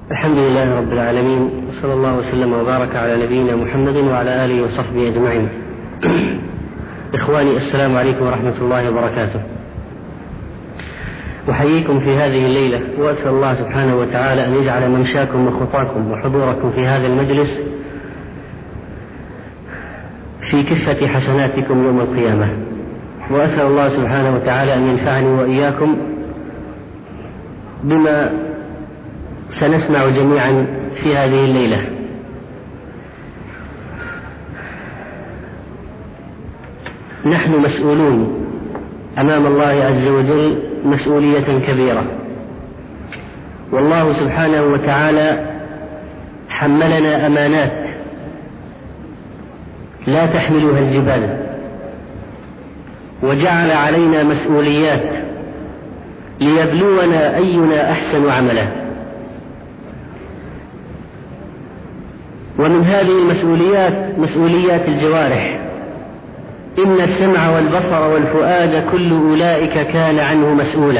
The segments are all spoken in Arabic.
الحمد لله رب العالمين، وصلى الله وسلم وبارك على نبينا محمد وعلى آله وصحبه أجمعين. إخواني، السلام عليكم ورحمة الله وبركاته. أحييكم في هذه الليلة، وأسأل الله سبحانه وتعالى أن يجعل ممشاكم وخطاكم وحضوركم في هذا المجلس في كفة حسناتكم يوم القيامة، وأسأل الله سبحانه وتعالى أن ينفعني وإياكم بما سنسمع جميعا في هذه الليلة. نحن مسؤولون أمام الله عز وجل مسؤولية كبيرة، والله سبحانه وتعالى حملنا أمانات لا تحملها الجبال، وجعل علينا مسؤوليات ليبلونا أينا أحسن عملا. ومن هذه المسؤوليات مسؤوليات الجوارح. إن السمع والبصر والفؤاد كل أولئك كان عنه مسؤولا.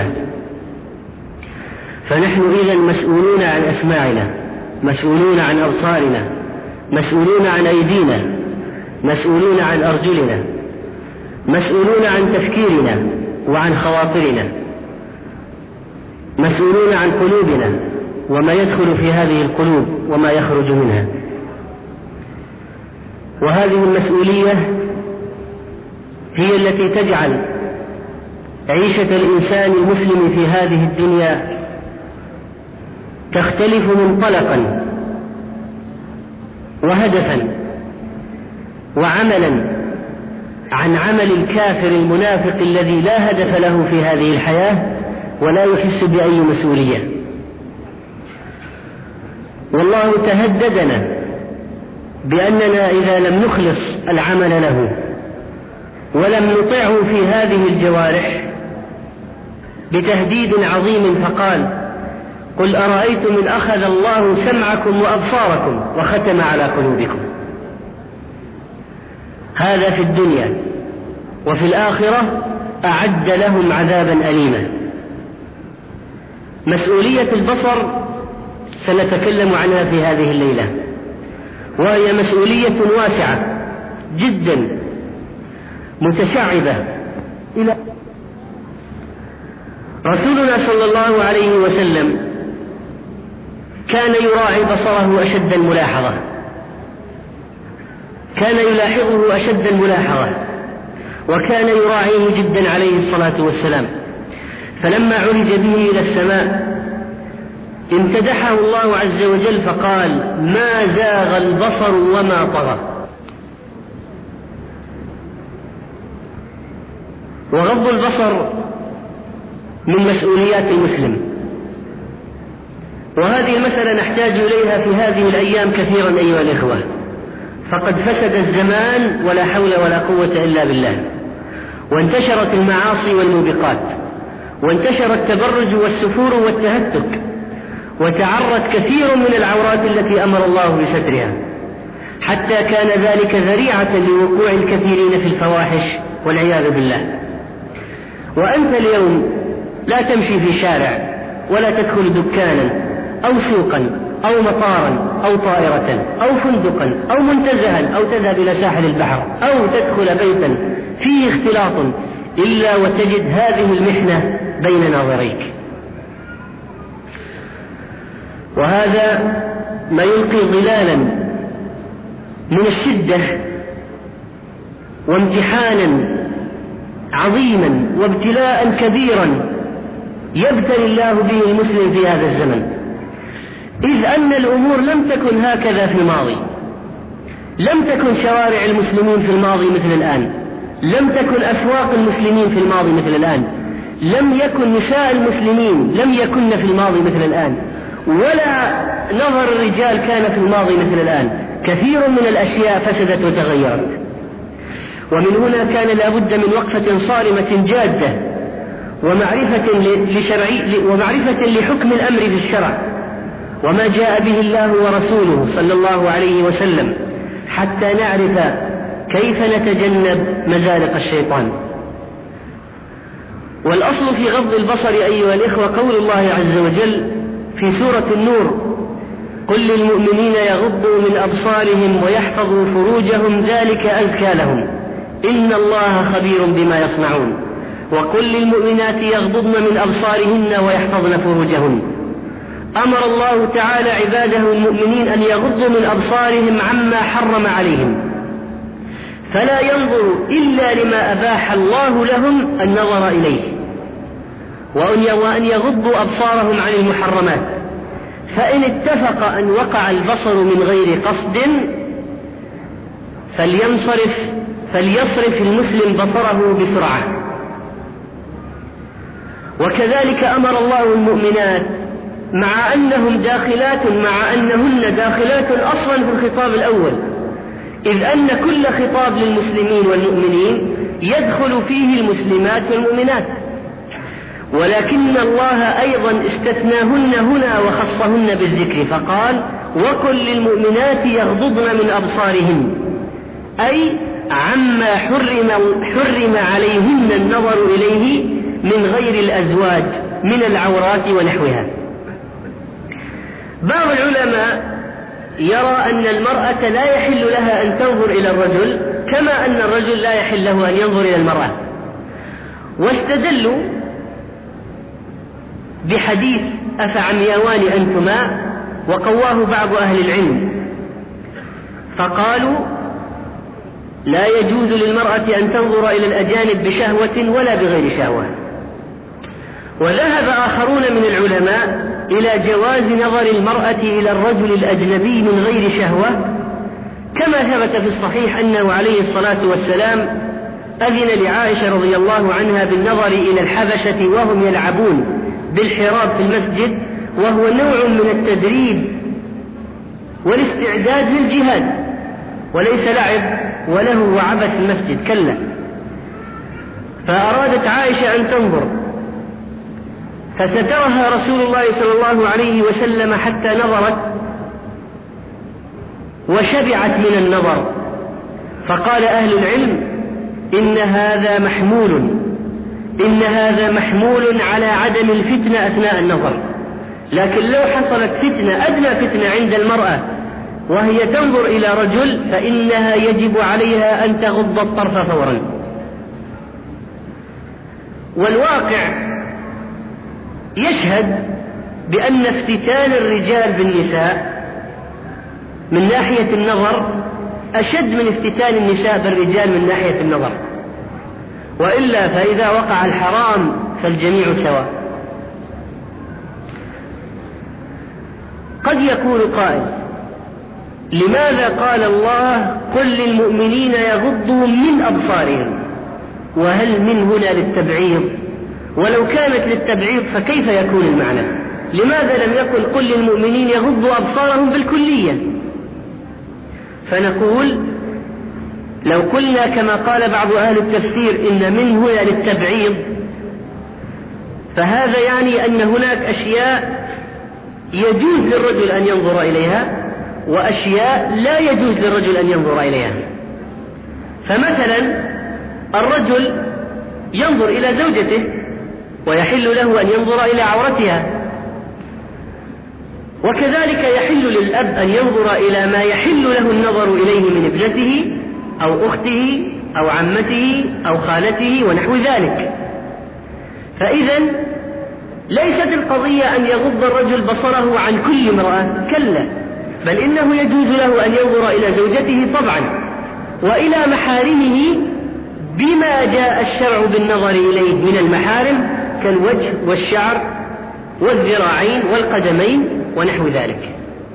فنحن إذن مسؤولون عن أسماعنا، مسؤولون عن أبصارنا، مسؤولون عن أيدينا، مسؤولون عن أرجلنا، مسؤولون عن تفكيرنا وعن خواطرنا، مسؤولون عن قلوبنا وما يدخل في هذه القلوب وما يخرج منها. وهذه المسؤولية هي التي تجعل عيشة الإنسان المسلم في هذه الدنيا تختلف منطلقا وهدفا وعملا عن عمل الكافر المنافق الذي لا هدف له في هذه الحياة ولا يحس بأي مسؤولية. والله تهددنا بأننا إذا لم نخلص العمل له ولم نطعه في هذه الجوارح بتهديد عظيم، فقال: قل أرأيتم إن أخذ الله سمعكم وأبصاركم وختم على قلوبكم. هذا في الدنيا، وفي الآخرة أعد لهم عذابا أليما. مسؤولية البصر سنتكلم عنها في هذه الليلة، وهي مسؤولية واسعة جدا متشعبة. رسولنا صلى الله عليه وسلم كان يراعي بصره أشد الملاحظة، كان يلاحظه أشد الملاحظة، وكان يراعيه جدا عليه الصلاة والسلام. فلما عرج به إلى السماء امتدحه الله عز وجل فقال: ما زاغ البصر وما طغى. وغض البصر من مسؤوليات المسلم، وهذه المسألة نحتاج إليها في هذه الأيام كثيرا أيها الإخوة، فقد فسد الزمان ولا حول ولا قوة إلا بالله، وانتشرت المعاصي والموبقات، وانتشر التبرج والسفور والتهتك، وتعرت كثير من العورات التي أمر الله بسترها، حتى كان ذلك ذريعة لوقوع الكثيرين في الفواحش والعياذ بالله. وأنت اليوم لا تمشي في شارع ولا تدخل دكانا أو سوقا أو مطارا أو طائرة أو فندقا أو منتزها أو تذهب إلى ساحل البحر أو تدخل بيتا فيه اختلاط إلا وتجد هذه المحنة بين ناظريك. وهذا ما يلقي ظلالا من الشدة وامتحانا عظيما وابتلاء كبيرا يبتلي الله به المسلم في هذا الزمن، إذ أن الأمور لم تكن هكذا في الماضي. لم تكن شوارع المسلمين في الماضي مثل الآن، لم تكن أسواق المسلمين في الماضي مثل الآن، لم يكن نساء المسلمين لم يكن في الماضي مثل الآن، ولا نظر الرجال كان في الماضي مثل الآن. كثير من الأشياء فسدت وتغيرت، ومن هنا كان لابد من وقفة صارمة جادة ومعرفة لحكم الأمر في الشرع وما جاء به الله ورسوله صلى الله عليه وسلم، حتى نعرف كيف نتجنب مزالق الشيطان. والأصل في غض البصر أيها الإخوة قول الله عز وجل في سورة النور: قل للمؤمنين يغضوا من أبصارهم ويحفظوا فروجهم ذلك أزكى لهم إن الله خبير بما يصنعون. وقل للمؤمنات يغضضن من أبصارهن ويحفظن فروجهن. أمر الله تعالى عباده المؤمنين أن يغضوا من أبصارهم عما حرم عليهم، فلا ينظروا إلا لما أباح الله لهم النظر إليه، وأن يغضوا أبصارهم عن المحرمات. فإن اتفق أن وقع البصر من غير قصد فليصرف المسلم بصره بسرعة. وكذلك أمر الله المؤمنات مع أنهن داخلات أصلا في الخطاب الأول، إذ أن كل خطاب للمسلمين والمؤمنين يدخل فيه المسلمات والمؤمنات، ولكن الله أيضا استثناهن هنا وخصهن بالذكر فقال وقل للمؤمنات يغضضن من أبصارهن، أي عما حرم عليهن النظر إليه من غير الأزواج من العورات ونحوها. بعض العلماء يرى أن المرأة لا يحل لها أن تنظر إلى الرجل كما أن الرجل لا يحل له أن ينظر إلى المرأة، واستدلوا بحديث أفعمياوان أنتما، وقواه بعض أهل العلم فقالوا لا يجوز للمرأة أن تنظر إلى الأجانب بشهوة ولا بغير شهوة. وذهب آخرون من العلماء إلى جواز نظر المرأة إلى الرجل الأجنبي من غير شهوة، كما ثبت في الصحيح أنه عليه الصلاة والسلام أذن لعائشة رضي الله عنها بالنظر إلى الحبشة وهم يلعبون بالحراب في المسجد، وهو نوع من التدريب والاستعداد للجهاد، وليس لعب وله وعبث في المسجد، كلا. فأرادت عائشة أن تنظر فسترها رسول الله صلى الله عليه وسلم حتى نظرت وشبعت من النظر، فقال أهل العلم إن هذا محمول على عدم الفتنة أثناء النظر، لكن لو حصلت فتنة أدنى فتنة عند المرأة وهي تنظر إلى رجل فإنها يجب عليها أن تغض الطرف فورا. والواقع يشهد بأن افتتان الرجال بالنساء من ناحية النظر أشد من افتتان النساء بالرجال من ناحية النظر، وإلا فإذا وقع الحرام فالجميع سواء. قد يقول قائل لماذا قال الله قل للمؤمنين يغضوا من أبصارهم، وهل من هنا للتبعيض؟ ولو كانت للتبعيض فكيف يكون المعنى؟ لماذا لم يقل قل للمؤمنين يغضوا أبصارهم بالكلية؟ فنقول لو قلنا كما قال بعض أهل التفسير إن من هنا للتبعيض، فهذا يعني أن هناك أشياء يجوز للرجل أن ينظر إليها وأشياء لا يجوز للرجل أن ينظر إليها. فمثلا الرجل ينظر إلى زوجته ويحل له أن ينظر إلى عورتها، وكذلك يحل للأب أن ينظر إلى ما يحل له النظر إليه من ابنته أو أخته أو عمته أو خالته ونحو ذلك. فإذا ليست القضية أن يغض الرجل بصره عن كل امرأة، كلا، بل إنه يجوز له أن ينظر إلى زوجته طبعا وإلى محارمه بما جاء الشرع بالنظر إليه من المحارم كالوجه والشعر والذراعين والقدمين ونحو ذلك.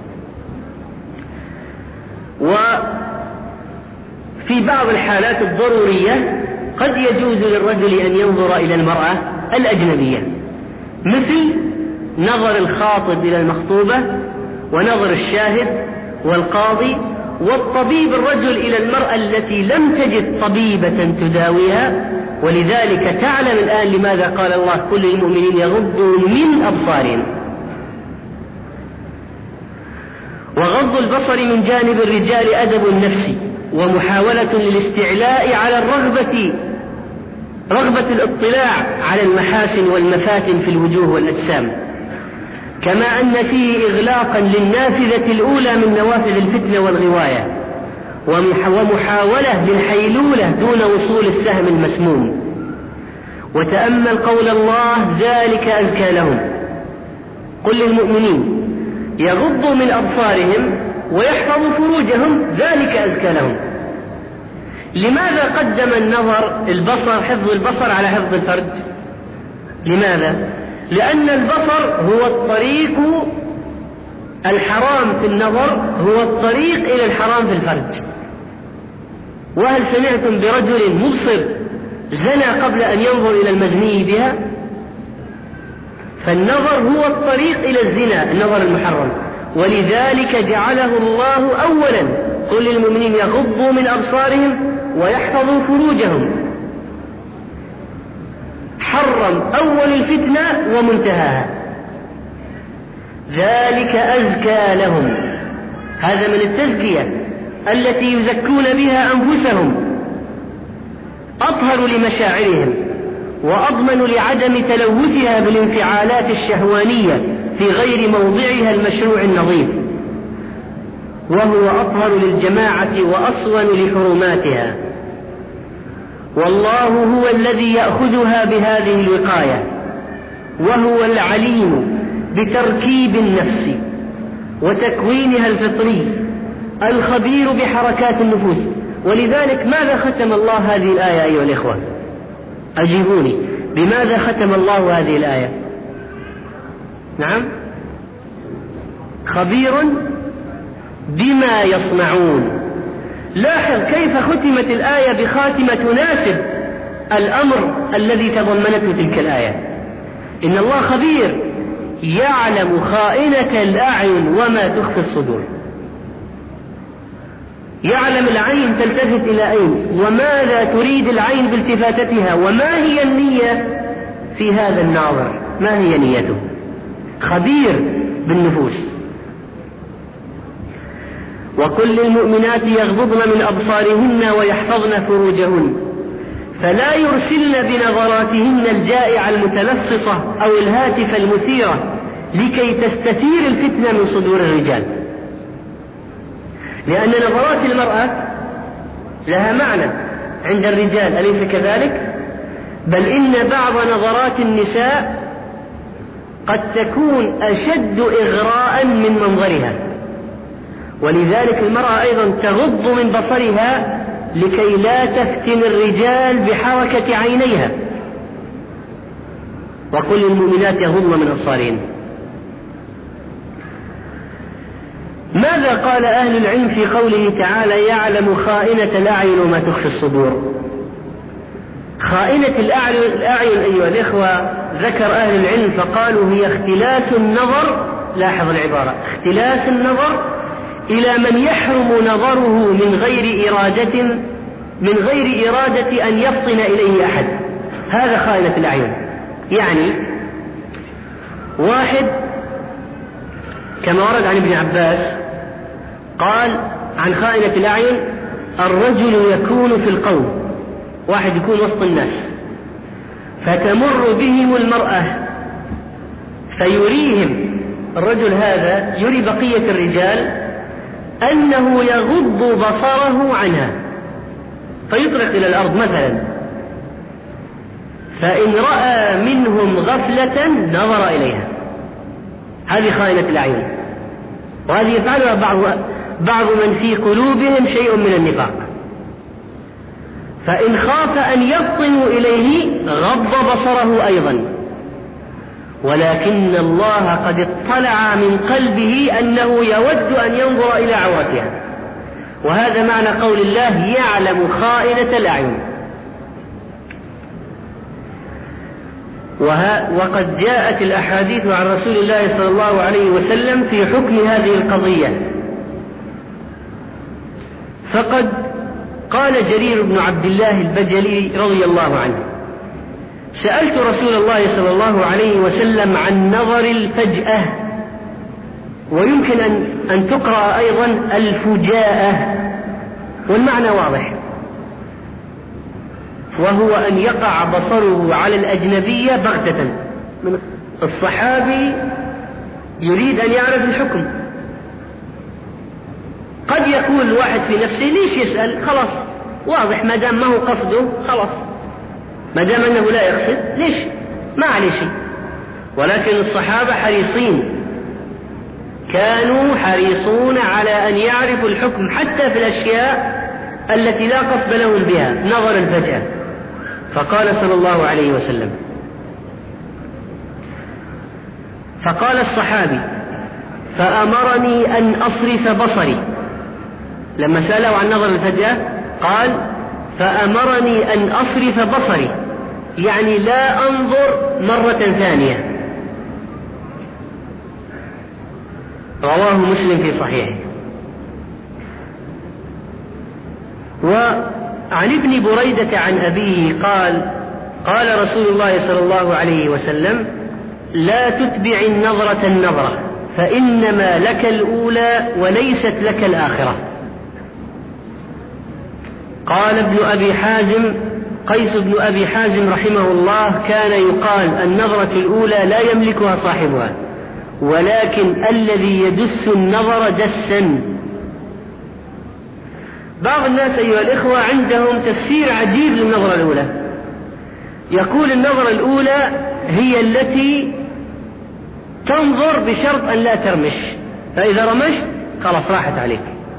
وفي بعض الحالات الضرورية قد يجوز للرجل أن ينظر إلى المرأة الأجنبية، مثل نظر الخاطب إلى المخطوبة ونظر الشاهد والقاضي والطبيب الرجل إلى المرأة التي لم تجد طبيبة تداويها. ولذلك تعلم الآن لماذا قال الله كل المؤمنين يغضوا من أبصارهم. وغض البصر من جانب الرجال أدب نفسي ومحاولة للاستعلاء على رغبة الاطلاع على المحاسن والمفاتن في الوجوه والأجسام. كما أن فيه إغلاقا للنافذة الأولى من نوافذ الفتنة والغواية، ومحاولة للحيلولة دون وصول السهم المسموم. وتأمل قول الله: ذلك أزكى لهم. قل للمؤمنين يغضوا من أبصارهم ويحفظوا فروجهم، ذلك أزكى لهم. لماذا قدم النظر حفظ البصر على حفظ الفرج؟ لماذا؟ لأن البصر هو الطريق، الحرام في النظر هو الطريق إلى الحرام في الفرج. وهل سمعتم برجل مبصر زنى قبل أن ينظر إلى المزني بها؟ فالنظر هو الطريق إلى الزنا، النظر المحرم، ولذلك جعله الله أولا. قل للمؤمنين يغضوا من أبصارهم ويحفظوا فروجهم. حرم أول الفتنة ومنتهاها. ذلك أزكى لهم. هذا من التزكية التي يزكون بها أنفسهم، أطهر لمشاعرهم وأضمن لعدم تلوثها بالانفعالات الشهوانية في غير موضعها المشروع النظيف، وهو أطهر للجماعة وأصون لحرماتها. والله هو الذي يأخذها بهذه الوقاية، وهو العليم بتركيب النفس وتكوينها الفطري، الخبير بحركات النفوس. ولذلك ماذا ختم الله هذه الآية أيها الإخوة؟ أجيبوني، بماذا ختم الله هذه الآية؟ نعم، خبير بما يصنعون. لاحظ كيف ختمت الآية بخاتمة تناسب الأمر الذي تضمنته تلك الآية. إن الله خبير يعلم خائنة الأعين وما تخفي الصدور. يعلم العين تلتفت إلى أين، وماذا تريد العين بالتفاتتها، وما هي النية في هذا الناظر، ما هي نيته. خبير بالنفوس. وكل المؤمنات يغضضن من أبصارهن ويحفظن فروجهن، فلا يرسلن بنظراتهن الجائعة المتلصصة أو الهاتف المثيرة لكي تستثير الفتنة من صدور الرجال، لأن نظرات المرأة لها معنى عند الرجال، أليس كذلك؟ بل إن بعض نظرات النساء قد تكون أشد إغراء من منظرها، ولذلك المرأة أيضا تغض من بصرها لكي لا تفتن الرجال بحركة عينيها. وكل المؤمنات يغضن من أبصارهن. ماذا قال أهل العلم في قوله تعالى يعلم خائنة الأعين وما تخفي الصدور؟ خائنة الأعين أيها الإخوة ذكر أهل العلم فقالوا هي اختلاس النظر، لاحظ العبارة، اختلاس النظر إلى من يحرم نظره من غير إرادة أن يفطن إليه أحد. هذا خائنة الأعين. يعني واحد كما ورد عن ابن عباس قال عن خائنة الأعين: الرجل يكون في القوم، واحد يكون وسط الناس، فتمر بهم المرأة فيريهم الرجل هذا، يري بقية الرجال أنه يغض بصره عنها، فيطرق إلى الأرض مثلا، فإن رأى منهم غفلة نظر إليها. هذه خائنة الأعين، وهذه يفعلها بعض من في قلوبهم شيء من النفاق، فإن خاف أن يفطنوا إليه غض بصره أيضا، ولكن الله قد اطلع من قلبه أنه يود أن ينظر إلى عورتها. وهذا معنى قول الله يعلم خائنة الأعين. وقد جاءت الأحاديث عن رسول الله صلى الله عليه وسلم في حكم هذه القضية. فقد قال جرير بن عبد الله البجلي رضي الله عنه: سألت رسول الله صلى الله عليه وسلم عن نظر الفجأة، ويمكن أن تقرأ أيضا الفجاءة، والمعنى واضح، وهو أن يقع بصره على الأجنبية بغتة. الصحابي يريد أن يعرف الحكم. قد يقول الواحد في نفسه ليش يسأل؟ خلاص واضح، ما دام ما هو قصده خلاص، ما دام أنه لا يقصد ليش، ما عليه شيء. ولكن الصحابة حريصين، كانوا حريصون على أن يعرفوا الحكم حتى في الأشياء التي لا قصد لهم بها، نظر الفجأة. فقال صلى الله عليه وسلم، فقال الصحابي: فأمرني أن أصرف بصري. لما سأله عن نظر الفجأة قال: فأمرني أن أصرف بصري، يعني لا أنظر مرة ثانية. رواه مسلم في صحيحه. وعن ابن بريدة عن أبيه قال: قال رسول الله صلى الله عليه وسلم: لا تتبع النظرة النظرة، فإنما لك الأولى وليست لك الآخرة. قال ابن أبي حازم، قيس بن أبي حازم رحمه الله: كان يقال النظرة الأولى لا يملكها صاحبها، ولكن الذي يدس النظر دسا. بعض الناس أيها الإخوة عندهم تفسير عجيب للنظرة الأولى، يقول النظرة الأولى هي التي تنظر بشرط أن لا ترمش، فإذا رمشت خلاص راحت عليك.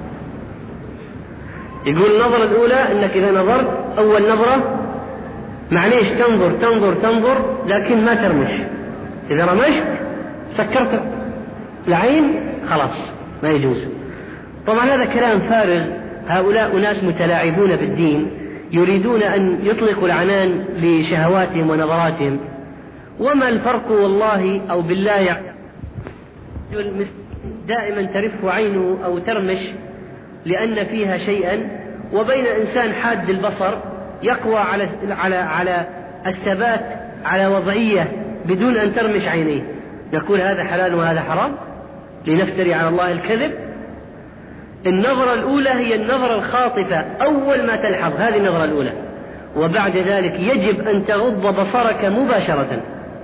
يقول النظرة الأولى أنك إذا نظرت أول نظرة معليش تنظر تنظر تنظر لكن ما ترمش، إذا رمشت سكرت العين خلاص ما يجوز. طبعا هذا كلام فارغ، هؤلاء ناس متلاعبون بالدين، يريدون أن يطلقوا العنان لشهواتهم ونظراتهم. وما الفرق والله أو بالله دائما ترف عينه أو ترمش لأن فيها شيئا، وبين إنسان حاد البصر يقوى على الثبات على وضعية بدون أن ترمش عينيه. نقول هذا حلال وهذا حرام لنفتري على الله الكذب؟ النظرة الأولى هي النظرة الخاطفة، أول ما تلحظ هذه النظرة الأولى، وبعد ذلك يجب أن تغض بصرك مباشرة.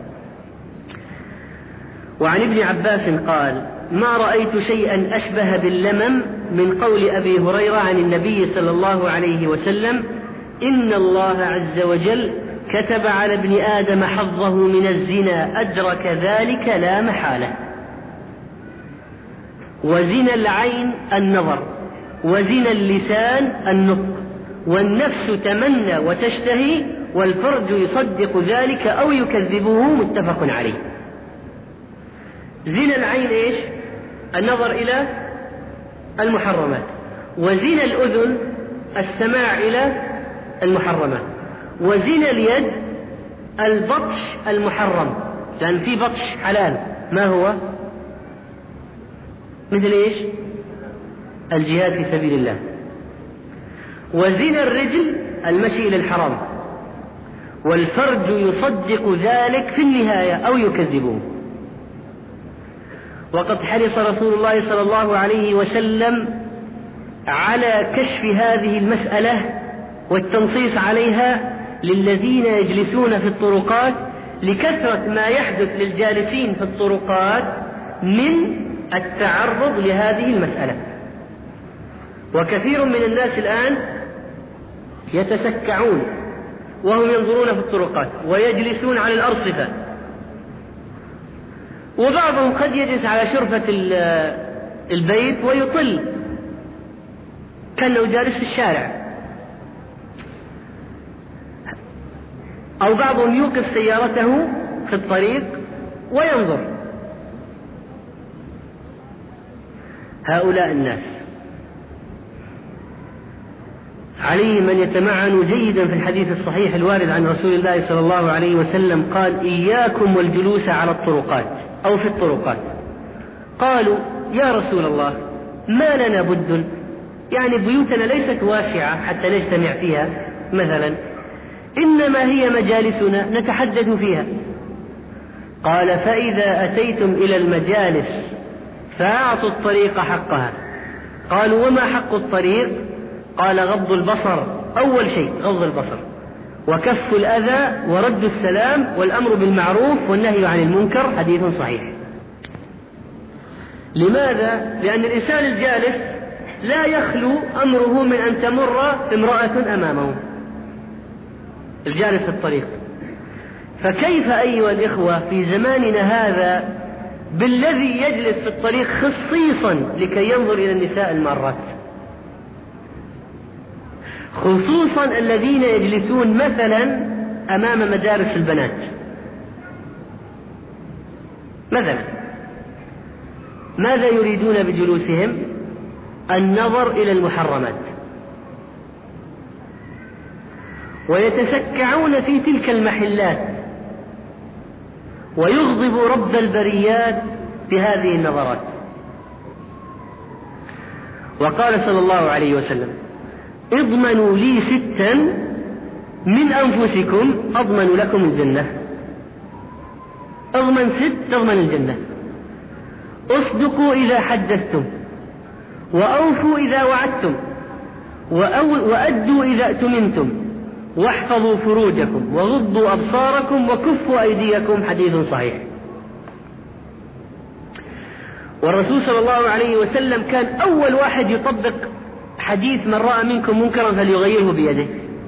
وعن ابن عباس قال: ما رأيت شيئا أشبه باللمم من قول أبي هريرة عن النبي صلى الله عليه وسلم: إن الله عز وجل كتب على ابن آدم حظه من الزنا أدرك ذلك لا محالة. وزنا العين النظر، وزنا اللسان النطق، والنفس تمنى وتشتهي، والفرج يصدق ذلك أو يكذبه، متفق عليه. زنا العين إيش؟ النظر إلى المحرمات. وزنا الأذن السماع إلى المحرمات. وزنا اليد البطش المحرم، لأن في بطش حلال، ما هو؟ مثل إيش؟ الجهاد في سبيل الله. وزنا الرجل المشي إلى الحرام، والفرج يصدق ذلك في النهاية أو يكذبه. وقد حرص رسول الله صلى الله عليه وسلم على كشف هذه المسألة والتنصيص عليها للذين يجلسون في الطرقات، لكثرة ما يحدث للجالسين في الطرقات من التعرض لهذه المسألة. وكثير من الناس الآن يتسكعون وهم ينظرون في الطرقات ويجلسون على الأرصفة، وبعضهم قد يجلس على شرفة البيت ويطل كأنه جالس في الشارع، أو بعضهم يوقف سيارته في الطريق وينظر. هؤلاء الناس عليهم أن يتمعنوا جيدا في الحديث الصحيح الوارد عن رسول الله صلى الله عليه وسلم قال: إياكم والجلوس على الطرقات أو في الطرقات. قالوا: يا رسول الله ما لنا بد، يعني بيوتنا ليست واسعة حتى نجتمع فيها مثلا، إنما هي مجالسنا نتحدث فيها. قال: فإذا أتيتم إلى المجالس فأعطوا الطريق حقها. قالوا: وما حق الطريق؟ قال: غض البصر، أول شيء غض البصر، وكف الأذى، ورد السلام، والأمر بالمعروف والنهي عن المنكر. حديث صحيح. لماذا؟ لأن الإنسان الجالس لا يخلو أمره من أن تمر امرأة أمامه، الجالس في الطريق. فكيف أيها الإخوة في زماننا هذا بالذي يجلس في الطريق خصيصا لكي ينظر إلى النساء المارات، خصوصا الذين يجلسون مثلا أمام مدارس البنات مثلا، ماذا يريدون بجلوسهم؟ النظر إلى المحرمات، ويتسكعون في تلك المحلات ويغضب رب البريات بهذه النظرات. وقال صلى الله عليه وسلم: اضمنوا لي 6 من أنفسكم أضمن لكم الجنة. اضمن 6 تضمن الجنة: اصدقوا إذا حدثتم، وأوفوا إذا وعدتم، وأدوا إذا أتمنتم، واحفظوا فروجكم، وغضوا أبصاركم، وكفوا أيديكم. حديث صحيح. والرسول صلى الله عليه وسلم كان أول واحد يطبق حديث: من رأى منكم منكرا فليغيره بيده.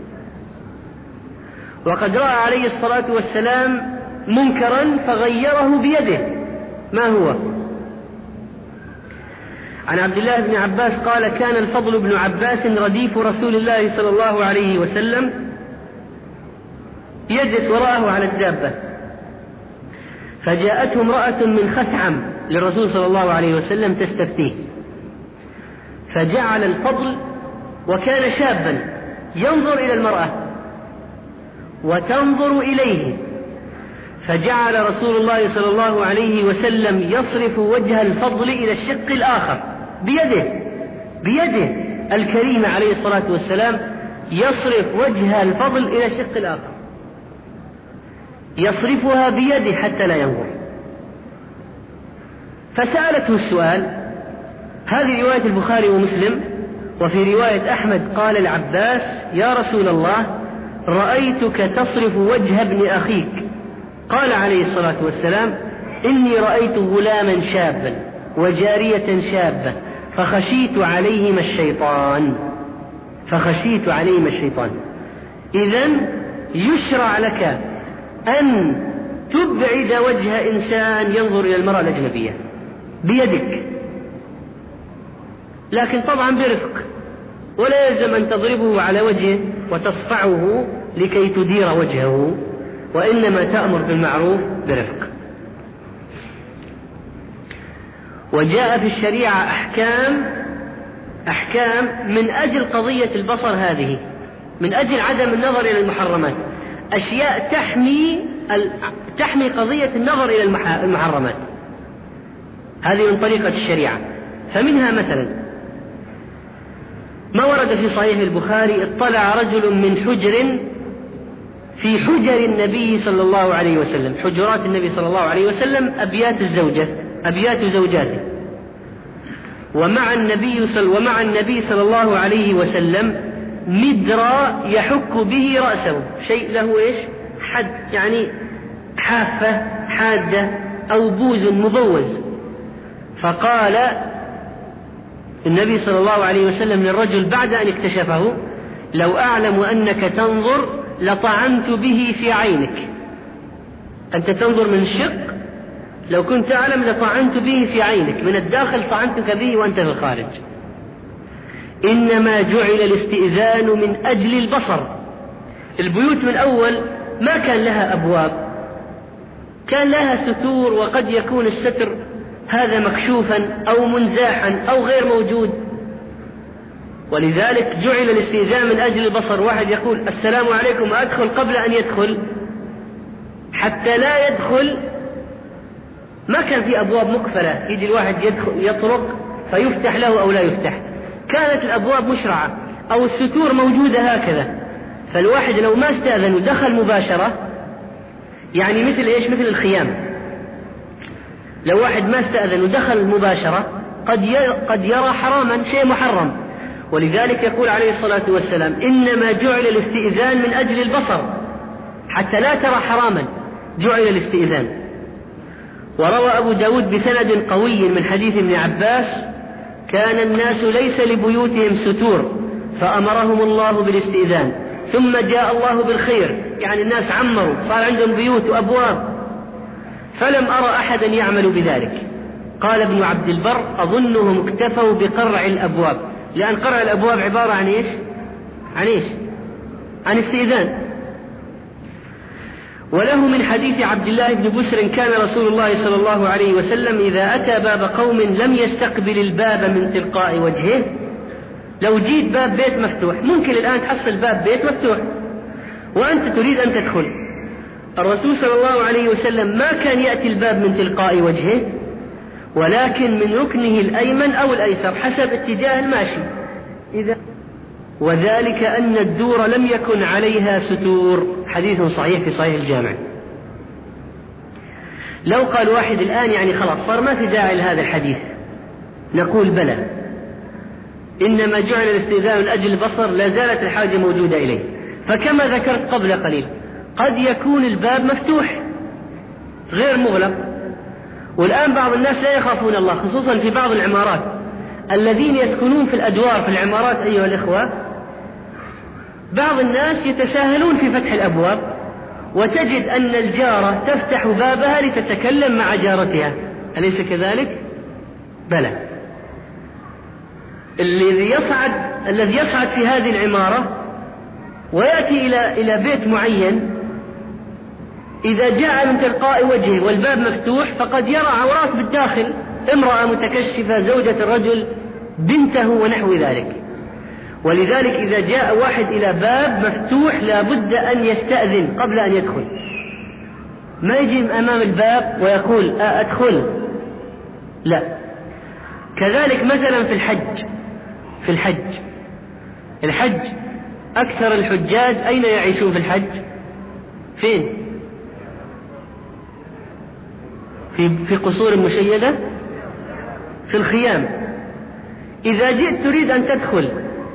وقد رأى عليه الصلاة والسلام منكرا فغيره بيده. ما هو؟ عن عبد الله بن عباس قال: كان الفضل بن عباس رديف رسول الله صلى الله عليه وسلم يجلس وراءه على الدابة، فجاءته امرأة من خثعم للرسول صلى الله عليه وسلم تستفتيه، فجعل الفضل، وكان شابا، ينظر إلى المرأة وتنظر إليه، فجعل رسول الله صلى الله عليه وسلم يصرف وجه الفضل إلى الشق الآخر بيده الكريمة عليه الصلاة والسلام، يصرف وجه الفضل إلى الشق الآخر، يصرفها بيده حتى لا ينظر. فسألته السؤال، هذه رواية البخاري ومسلم. وفي رواية أحمد قال العباس: يا رسول الله، رأيتك تصرف وجه ابن أخيك. قال عليه الصلاة والسلام: إني رأيت غلاما شابا وجارية شابة فخشيت عليهما الشيطان. إذن يشرع لك أن تبعد وجه إنسان ينظر إلى المرأة الأجنبية بيدك، لكن طبعا برفق، ولا يلزم أن تضربه على وجهه وتصفعه لكي تدير وجهه، وإنما تأمر بالمعروف برفق. وجاء في الشريعة أحكام من أجل قضية البصر هذه، من أجل عدم النظر إلى المحرمات، أشياء تحمي قضية النظر إلى المحرمات. هذه من طريقة الشريعة. فمنها مثلا ما ورد في صحيح البخاري: اطلع رجل من حجر في حجر النبي صلى الله عليه وسلم، حجرات النبي صلى الله عليه وسلم أبيات زوجاته، ومع النبي صلى الله عليه وسلم مدرى يحك به رأسه، شيء له حد، يعني حافة حادة أو بوز مبوز. فقال النبي صلى الله عليه وسلم للرجل بعد أن اكتشفه: لو أعلم أنك تنظر لطعنت به في عينك. أنت تنظر من الشق، لو كنت أعلم لطعنت به في عينك، من الداخل طعنتك به وأنت في الخارج. إنما جعل الاستئذان من أجل البصر. البيوت من أول ما كان لها أبواب، كان لها ستور، وقد يكون الستر هذا مكشوفا أو منزاحا أو غير موجود، ولذلك جعل الاستئذان من أجل البصر. واحد يقول: السلام عليكم، أدخل؟ قبل أن يدخل، حتى لا يدخل، ما كان في أبواب مقفلة يجي الواحد يطرق فيفتح له أو لا يفتح، كانت الأبواب مشرعة أو الستور موجودة هكذا. فالواحد لو ما استأذن ودخل مباشرة، يعني مثل الخيام، لو واحد ما استأذن ودخل مباشرة قد يرى حراما، شيء محرم. ولذلك يقول عليه الصلاة والسلام: إنما جعل الاستئذان من أجل البصر، حتى لا ترى حراما جعل الاستئذان. وروى أبو داود بسند قوي من حديث ابن عباس: كان الناس ليس لبيوتهم ستور فأمرهم الله بالاستئذان، ثم جاء الله بالخير، يعني الناس عمروا صار عندهم بيوت وأبواب، فلم أرى أحدا يعمل بذلك. قال ابن عبد البر: أظنهم اكتفوا بقرع الأبواب، لأن قرع الأبواب عبارة عن إيش؟ عن استئذان. وله من حديث عبد الله بن بسر: كان رسول الله صلى الله عليه وسلم إذا أتى باب قوم لم يستقبل الباب من تلقاء وجهه. لو جيت باب بيت مفتوح، ممكن الآن تحصل باب بيت مفتوح وأنت تريد أن تدخل، الرسول صلى الله عليه وسلم ما كان يأتي الباب من تلقاء وجهه، ولكن من ركنه الأيمن أو الأيسر حسب اتجاه الماشي. وذلك أن الدور لم يكن عليها ستور. حديث صحيح في صحيح الجامع. لو قال واحد الآن يعني خلاص صار ما في داعي لهذا الحديث، نقول بلى، إنما جعل الاستئذان من أجل البصر، لا زالت الحاجة موجودة إليه. فكما ذكرت قبل قليل، قد يكون الباب مفتوح غير مغلق، والآن بعض الناس لا يخافون الله، خصوصا في بعض العمارات. الذين يسكنون في الأدوار في العمارات أيها الإخوة، بعض الناس يتساهلون في فتح الأبواب، وتجد أن الجارة تفتح بابها لتتكلم مع جارتها، أليس كذلك؟ بلى. الذي يصعد في هذه العمارة ويأتي إلى بيت معين، إذا جاء من تلقاء وجهه والباب مفتوح فقد يرى عورات بالداخل، امرأة متكشفة، زوجة الرجل، بنته ونحو ذلك. ولذلك إذا جاء واحد إلى باب مفتوح لا بد أن يستأذن قبل أن يدخل، ما يجي أمام الباب ويقول أدخل، لا. كذلك مثلا في الحج أكثر الحجاج أين يعيشون في الحج؟ فين؟ في قصور مشيدة، في الخيام. إذا جئت تريد أن تدخل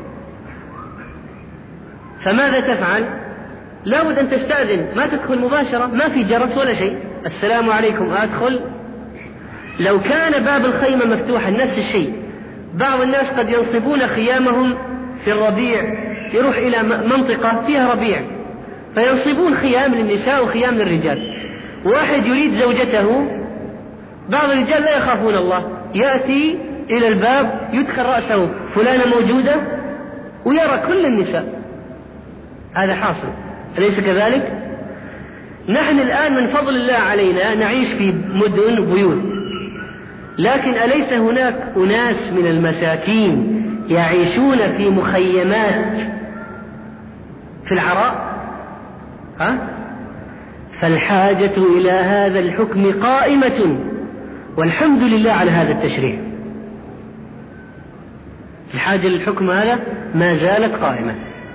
فماذا تفعل؟ لا بد أن تستأذن، ما تدخل مباشرة، ما في جرس ولا شيء، السلام عليكم أدخل. لو كان باب الخيمة مفتوحا نفس الشيء. بعض الناس قد ينصبون خيامهم في الربيع، يروح إلى منطقة فيها ربيع فينصبون خيام للنساء وخيام للرجال. واحد يريد زوجته، بعض الرجال لا يخافون الله، يأتي إلى الباب يدخل رأسه، فلانة موجودة، ويرى كل النساء. هذا حاصل، أليس كذلك؟ نحن الآن من فضل الله علينا نعيش في مدن وبيوت، لكن أليس هناك أناس من المساكين يعيشون في مخيمات في العراء؟ فالحاجة إلى هذا الحكم قائمة، والحمد لله على هذا التشريع. الحاجة للحكم هذا ما زالت قائمة.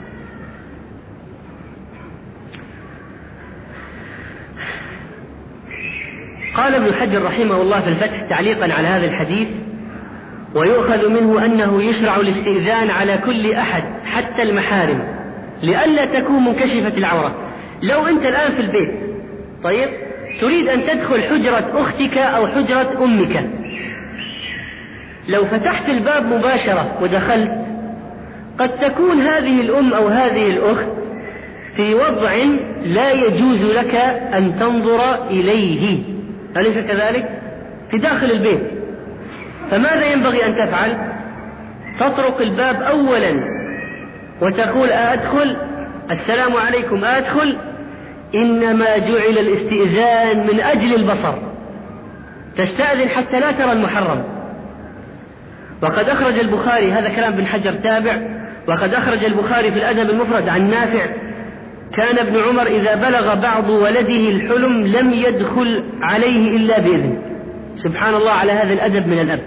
قال ابن حجر رحمه الله في الفتح تعليقا على هذا الحديث: ويؤخذ منه أنه يشرع الاستئذان على كل أحد حتى المحارم، لئلا تكون منكشفة العورة. لو أنت الآن في البيت، طيب، تريد أن تدخل حجرة أختك أو حجرة أمك، لو فتحت الباب مباشرة ودخلت، قد تكون هذه الأم أو هذه الأخت في وضع لا يجوز لك أن تنظر إليه، أليس كذلك؟ في داخل البيت. فماذا ينبغي أن تفعل؟ تطرق الباب أولا وتقول أدخل، السلام عليكم أدخل. إنما جعل الاستئذان من أجل البصر، تستأذن حتى لا ترى المحرم. وقد أخرج البخاري، هذا كلام بن حجر تابع، وقد أخرج البخاري في الأدب المفرد عن نافع: كان ابن عمر إذا بلغ بعض ولده الحلم لم يدخل عليه إلا بإذن. سبحان الله على هذا الأدب من الأب.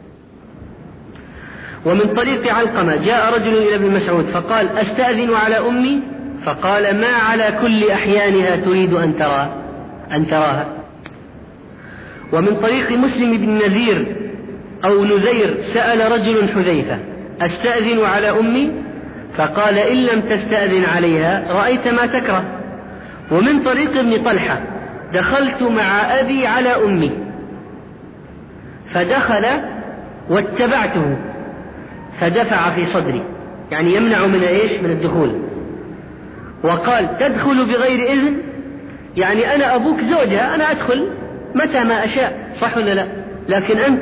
ومن طريق علقمة جاء رجل إلى ابن مسعود فقال: أستأذن على أمي؟ فقال: ما على كل أحيانها تريد أن تراها. ومن طريق مسلم بن نذير أو نذير سأل رجل حذيفة: أستأذن على أمي؟ فقال: إن لم تستأذن عليها رأيت ما تكره. ومن طريق ابن طلحة: دخلت مع أبي على أمي فدخل واتبعته فدفع في صدري، يعني يمنع من من الدخول، وقال: تدخل بغير إذن؟ يعني أنا أبوك زوجها، أنا أدخل متى ما أشاء، صح ولا لا؟ لكن أنت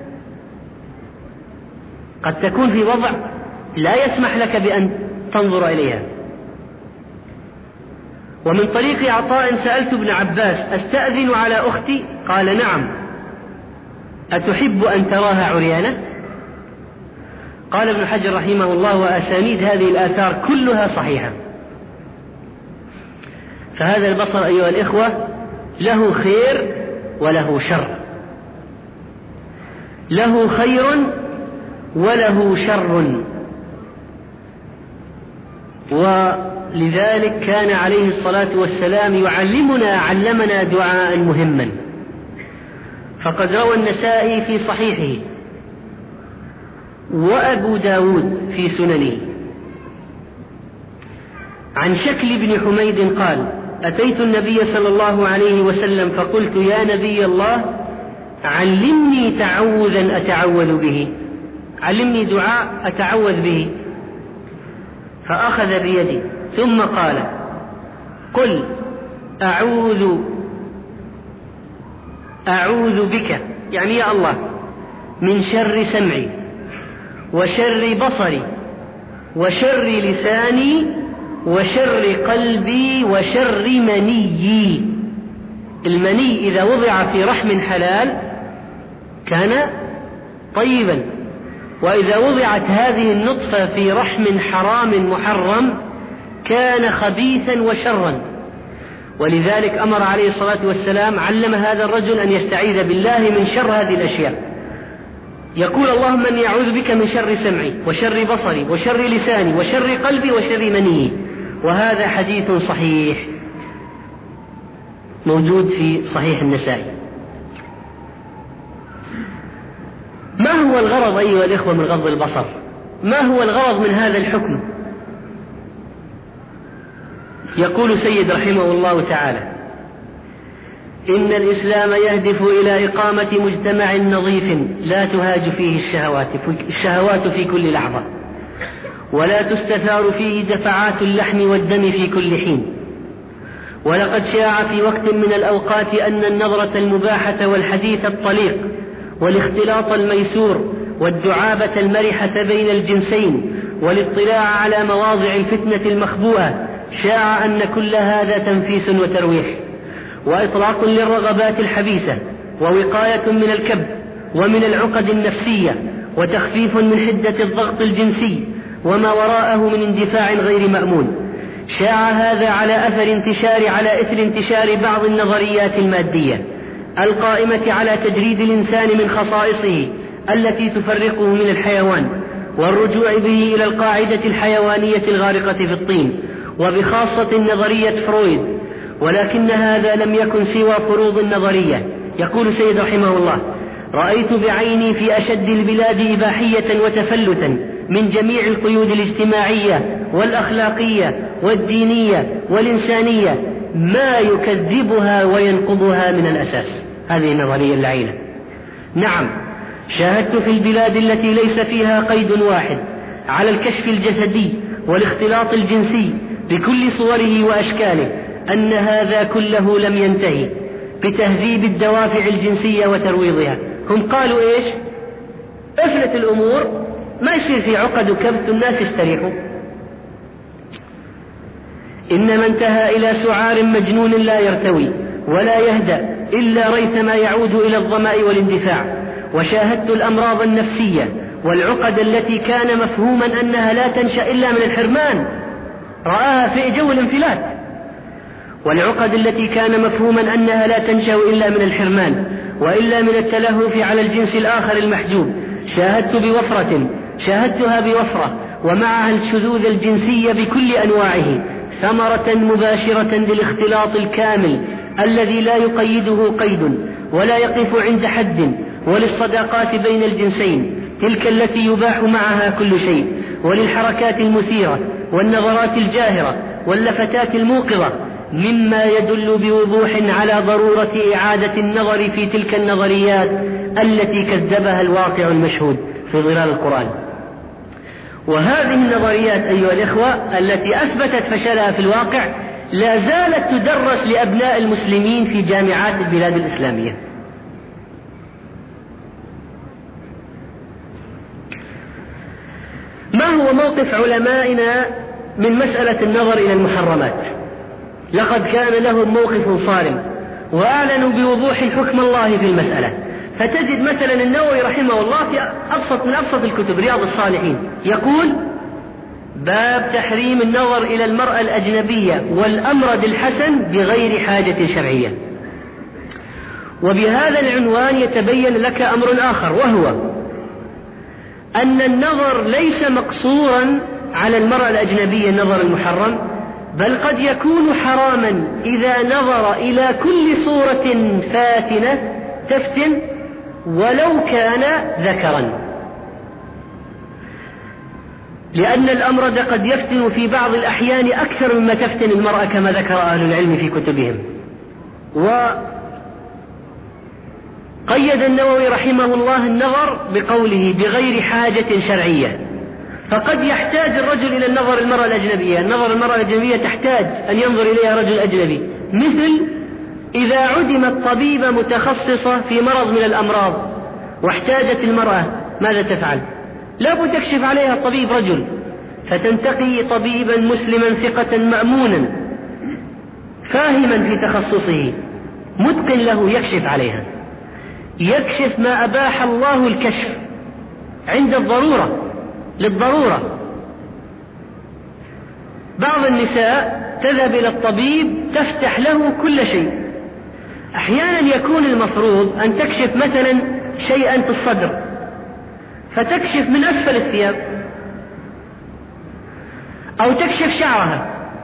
قد تكون في وضع لا يسمح لك بأن تنظر إليها. ومن طريق عطاء سألت ابن عباس: أستأذن على أختي؟ قال: نعم. أتحب أن تراها عريانة؟ قال ابن حجر رحمه الله: وأسانيد هذه الآثار كلها صحيحة. فهذا البصر أيها الإخوة له خير وله شر، له خير وله شر، ولذلك كان عليه الصلاة والسلام علمنا دعاء مهما. فقد روى النسائي في صحيحه وأبو داود في سننه عن شكل بن حميد قال: أتيت النبي صلى الله عليه وسلم فقلت: يا نبي الله، علمني تعوذا أتعوذ به، علمني دعاء أتعوذ به. فأخذ بيدي ثم قال: قل أعوذ بك، يعني يا الله، من شر سمعي وشر بصري وشر لساني وشر قلبي وشر منيي. المني إذا وضع في رحم حلال كان طيبا، وإذا وضعت هذه النطفة في رحم حرام محرم كان خبيثا وشرا. ولذلك أمر عليه الصلاة والسلام، علم هذا الرجل أن يستعيذ بالله من شر هذه الأشياء، يقول: اللهم أني أعوذ بك من شر سمعي وشر بصري وشر لساني وشر قلبي وشر مني. وهذا حديث صحيح موجود في صحيح النسائي. ما هو الغرض أيها الإخوة من غض البصر؟ ما هو الغرض من هذا الحكم؟ يقول سيد رحمه الله تعالى: إن الإسلام يهدف إلى إقامة مجتمع نظيف لا تهاج فيه الشهوات في كل لحظة، ولا تستثار فيه دفعات اللحم والدم في كل حين. ولقد شاع في وقت من الأوقات أن النظرة المباحة والحديث الطليق والاختلاط الميسور والدعابة المرحة بين الجنسين والاطلاع على مواضع الفتنة المخبوءة، شاع أن كل هذا تنفيس وترويح وإطلاق للرغبات الحبيسة، ووقاية من الكبت ومن العقد النفسية، وتخفيف من حدة الضغط الجنسي وما وراءه من اندفاع غير مأمون. شاع هذا على إثر انتشار بعض النظريات المادية القائمة على تجريد الإنسان من خصائصه التي تفرقه من الحيوان، والرجوع به إلى القاعدة الحيوانية الغارقة في الطين، وبخاصة نظرية فرويد. ولكن هذا لم يكن سوى فروض النظرية. يقول سيد رحمه الله: رأيت بعيني في أشد البلاد إباحية وتفلتا من جميع القيود الاجتماعية والأخلاقية والدينية والإنسانية ما يكذبها وينقضها من الأساس. هذه النظرية اللعينة. نعم، شاهدت في البلاد التي ليس فيها قيد واحد على الكشف الجسدي والاختلاط الجنسي بكل صوره وأشكاله أن هذا كله لم ينتهي بتهذيب الدوافع الجنسية وترويضها. هم قالوا إيش؟ افلت الأمور، ما يصير في عقد وكبت، الناس يستريحوا. إنما انتهى إلى سعار مجنون لا يرتوي ولا يهدأ إلا ريثما يعود إلى الظمأ والاندفاع. وشاهدت الأمراض النفسية والعقد التي كان مفهوما أنها لا تنشأ إلا من الحرمان، رآها في جو الانفلات. والعقد التي كان مفهوما أنها لا تنشأ إلا من الحرمان وإلا من التلهف على الجنس الآخر المحجوب، شاهدتها بوفرة ومعها الشذوذ الجنسي بكل أنواعه، ثمرة مباشرة للاختلاط الكامل الذي لا يقيده قيد ولا يقف عند حد، وللصداقات بين الجنسين تلك التي يباح معها كل شيء، وللحركات المثيرة والنظرات الجاهرة واللفتات الموقظة، مما يدل بوضوح على ضرورة إعادة النظر في تلك النظريات التي كذبها الواقع المشهود في ظلال القرآن. وهذه النظريات أيها الإخوة التي أثبتت فشلها في الواقع لا زالت تدرس لأبناء المسلمين في جامعات البلاد الإسلامية. ما هو موقف علمائنا من مسألة النظر إلى المحرمات؟ لقد كان لهم موقف صارم وأعلنوا بوضوح حكم الله في المسألة. فتجد مثلا النووي رحمه الله في أبسط الكتب رياض الصالحين يقول: باب تحريم النظر إلى المرأة الأجنبية والأمرد الحسن بغير حاجة شرعية. وبهذا العنوان يتبين لك أمر آخر، وهو أن النظر ليس مقصورا على المرأة الأجنبية النظر المحرم، بل قد يكون حراما إذا نظر إلى كل صورة فاتنة تفتن ولو كان ذكرا، لأن الأمرد قد يفتن في بعض الأحيان أكثر مما تفتن المرأة كما ذكر أهل العلم في كتبهم. وقيد النووي رحمه الله النظر بقوله بغير حاجة شرعية، فقد يحتاج الرجل إلى النظر المرأة الأجنبية. النظر المرأة الأجنبية تحتاج أن ينظر إليها رجل أجنبي، مثل إذا عدمت طبيبة متخصصة في مرض من الأمراض واحتاجت المرأة ماذا تفعل؟ لا بد تكشف عليها الطبيب رجل، فتنتقي طبيبا مسلما ثقة مأمونا فاهما في تخصصه متقن له يكشف عليها، يكشف ما أباح الله الكشف عند الضرورة للضرورة. بعض النساء تذهب إلى الطبيب تفتح له كل شيء، أحيانا يكون المفروض أن تكشف مثلا شيئا في الصدر فتكشف من أسفل الثياب، أو تكشف شعرها.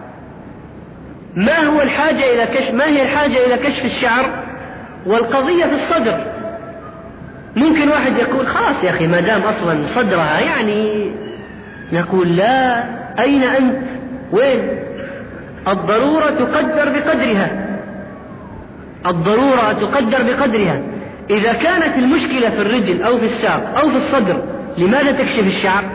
ما هي الحاجة إلى كشف الشعر والقضية في الصدر؟ ممكن واحد يقول خلاص يا أخي ما دام أصلا صدرها يعني، نقول لا، أين أنت؟ وين؟ الضرورة تقدر بقدرها، الضرورة تقدر بقدرها. إذا كانت المشكلة في الرجل أو في الساق أو في الصدر لماذا تكشف الشعر؟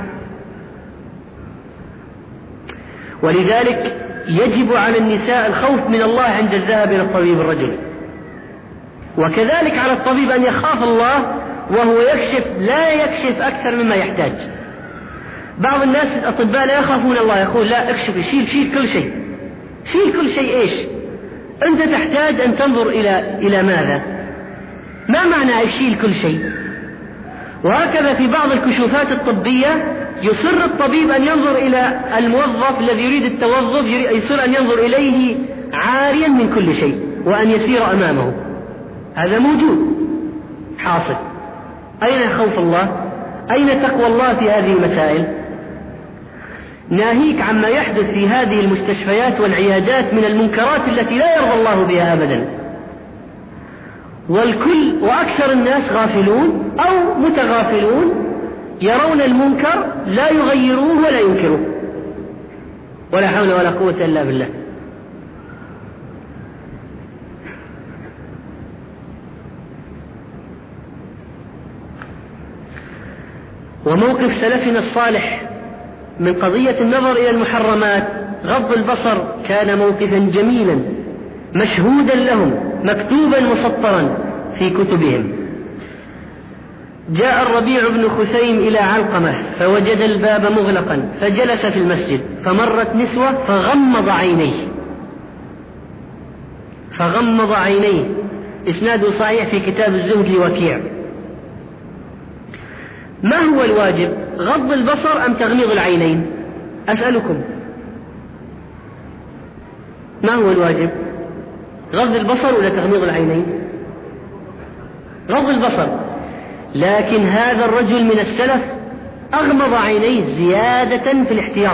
ولذلك يجب على النساء الخوف من الله عند الذهاب إلى الطبيب الرجل، وكذلك على الطبيب أن يخاف الله وهو يكشف، لا يكشف أكثر مما يحتاج. بعض الناس الأطباء لا يخافون الله، يقول لا اكشف، شيل كل شيء. شيل كل شيء إيش؟ أنت تحتاج أن تنظر إلى ماذا؟ ما معنى يشيل كل شيء؟ وهكذا في بعض الكشوفات الطبية يصر الطبيب أن ينظر إلى الموظف الذي يريد التوظف، يصر أن ينظر إليه عاريا من كل شيء وأن يسير أمامه. هذا موجود حاصل. أين خوف الله؟ أين تقوى الله في هذه المسائل؟ ناهيك عما يحدث في هذه المستشفيات والعيادات من المنكرات التي لا يرضى الله بها أبدا، والكل وأكثر الناس غافلون أو متغافلون، يرون المنكر لا يغيروه ولا ينكروه، ولا حول ولا قوة إلا بالله. وموقف سلفنا الصالح من قضية النظر إلى المحرمات غض البصر كان موقفا جميلا مشهودا لهم مكتوبا مسطرا في كتبهم. جاء الربيع بن خثيم إلى علقمة فوجد الباب مغلقا فجلس في المسجد، فمرت نسوة فغمض عينيه. إسناده صحيح في كتاب الزهد لوكيع. ما هو الواجب، غض البصر أم تغميض العينين؟ أسألكم، ما هو الواجب، غض البصر ولا تغميض العينين؟ غض البصر. لكن هذا الرجل من السلف أغمض عينيه زيادة في الاحتياط.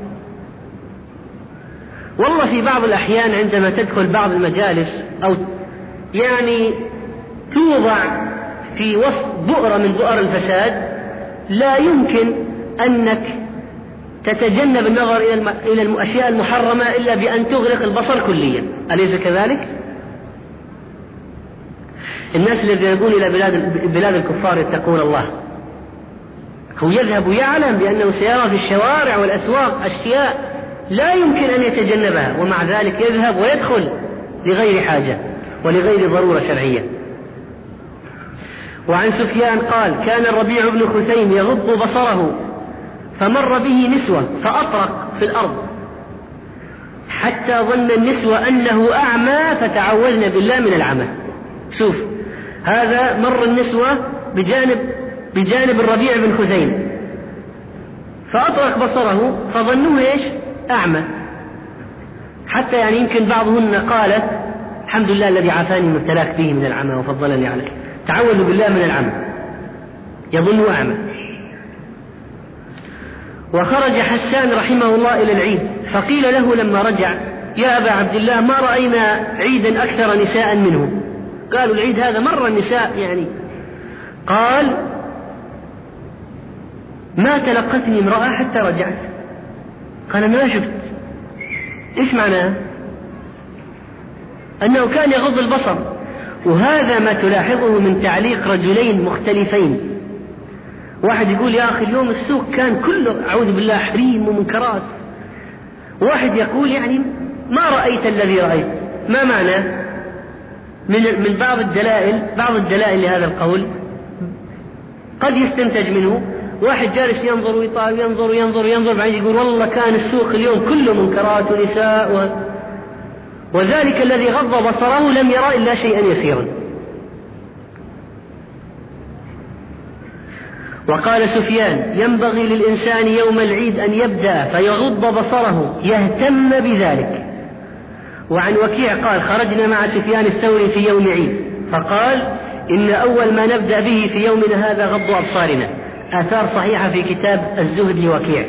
والله في بعض الأحيان عندما تدخل بعض المجالس أو يعني توضع في وسط بؤرة من بؤر الفساد، لا يمكن أنك تتجنب النظر إلى الأشياء المحرمة إلا بأن تغلق البصر كليا، أليس كذلك؟ الناس الذين يذهبون إلى بلاد الكفار يتقون الله، هو يذهب يعلم بأنه سيرى في الشوارع والأسواق أشياء لا يمكن أن يتجنبها، ومع ذلك يذهب ويدخل لغير حاجة ولغير ضرورة شرعية. وعن سفيان قال: كان الربيع بن خثيم يغض بصره فمر به نسوة فأطرق في الأرض حتى ظن النسوة أنه أعمى فتعوذن بالله من العمى. شوف، هذا مر النسوة بجانب الربيع بن خثيم فأطرق بصره فظنوه إيش؟ أعمى، حتى يعني يمكن بعضهن قالت: الحمد لله الذي عافاني من ابتلاك به من العمى وفضلني عليه. تعوذوا بالله من العمى، يظن أعمى. وخرج حسان رحمه الله إلى العيد فقيل له لما رجع: يا أبا عبد الله، ما رأينا عيدا أكثر نساء منه. قالوا: العيد هذا مر النساء يعني. قال: ما تلقتني امرأة حتى رجعت. قال: أنا ما شفت. إيش معناه؟ أنه كان يغض البصر. وهذا ما تلاحظه من تعليق رجلين مختلفين. واحد يقول: يا أخي اليوم السوق كان كله أعوذ بالله حريم ومنكرات. واحد يقول: يعني ما رأيت الذي رأيت. ما معنى؟ من بعض الدلائل لهذا القول قد يستنتج منه واحد جالس ينظر ويطالع ينظر بعدين يقول: والله كان السوق اليوم كله منكرات ونساء وذلك الذي غض بصره لم يرى إلا شيئا يسيرا. وقال سفيان: ينبغي للإنسان يوم العيد أن يبدأ فيغض بصره يهتم بذلك. وعن وكيع قال: خرجنا مع سفيان الثوري في يوم عيد فقال: إن أول ما نبدأ به في يومنا هذا غض أبصارنا. آثار صحيحة في كتاب الزهد لوكيع.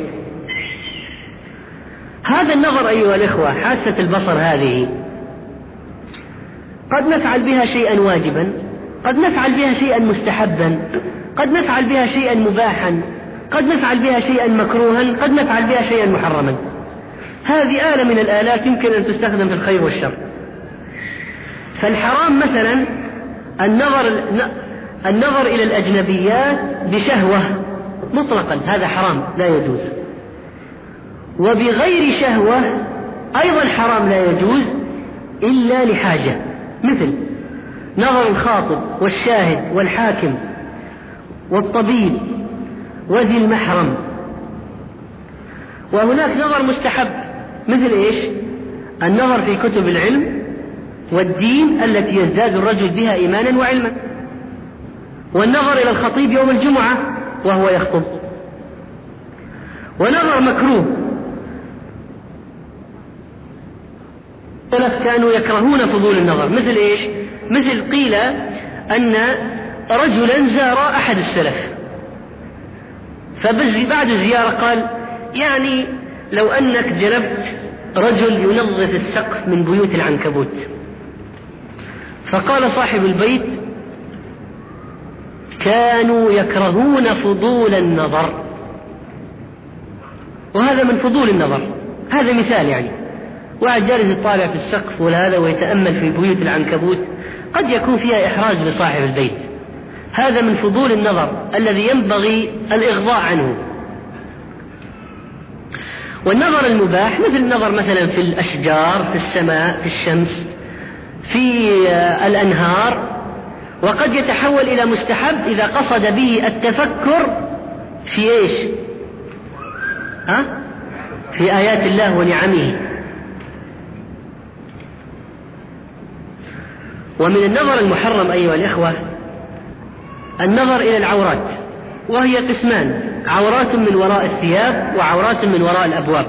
هذا النظر أيها الإخوة، حاسة البصر هذه قد نفعل بها شيئا واجبا، قد نفعل بها شيئا مستحبا، قد نفعل بها شيئا مباحا، قد نفعل بها شيئا مكروها، قد نفعل بها شيئا محرما. هذه آلة من الآلات يمكن أن تستخدم في الخير والشر. فالحرام مثلا النظر إلى الأجنبيات بشهوة مطلقا، هذا حرام لا يجوز. وبغير شهوة أيضا حرام لا يجوز إلا لحاجة، مثل نظر الخاطب والشاهد والحاكم والطبيب وذي المحرم. وهناك نظر مستحب مثل إيش؟ النظر في كتب العلم والدين التي يزداد الرجل بها إيمانا وعلما، والنظر إلى الخطيب يوم الجمعة وهو يخطب. ونظر مكروه، كانوا يكرهون فضول النظر، مثل إيش؟ مثل قيل أن رجلا زار أحد السلف فبعد الزيارة قال: يعني لو أنك جلبت رجل ينظف السقف من بيوت العنكبوت. فقال صاحب البيت: كانوا يكرهون فضول النظر. وهذا من فضول النظر. هذا مثال، يعني واحد جالس يطالع في السقف وهذا ويتأمل في بيوت العنكبوت قد يكون فيها إحراج لصاحب البيت. هذا من فضول النظر الذي ينبغي الإغضاء عنه. والنظر المباح مثل النظر مثلا في الأشجار، في السماء، في الشمس، في الأنهار، وقد يتحول إلى مستحب إذا قصد به التفكر في إيش؟ في آيات الله ونعمه. ومن النظر المحرم أيها الإخوة النظر إلى العورات، وهي قسمان: عورات من وراء الثياب وعورات من وراء الأبواب.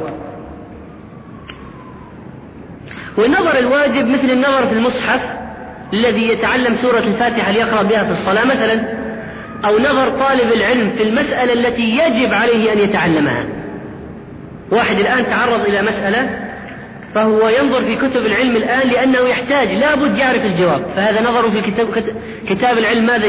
والنظر الواجب مثل النظر في المصحف الذي يتعلم سورة الفاتحة ليقرأ بها في الصلاة مثلا، أو نظر طالب العلم في المسألة التي يجب عليه أن يتعلمها. واحد الآن تعرض إلى مسألة فهو ينظر في كتب العلم الآن لأنه يحتاج لابد يعرف الجواب، فهذا نظره في كتاب العلم ماذا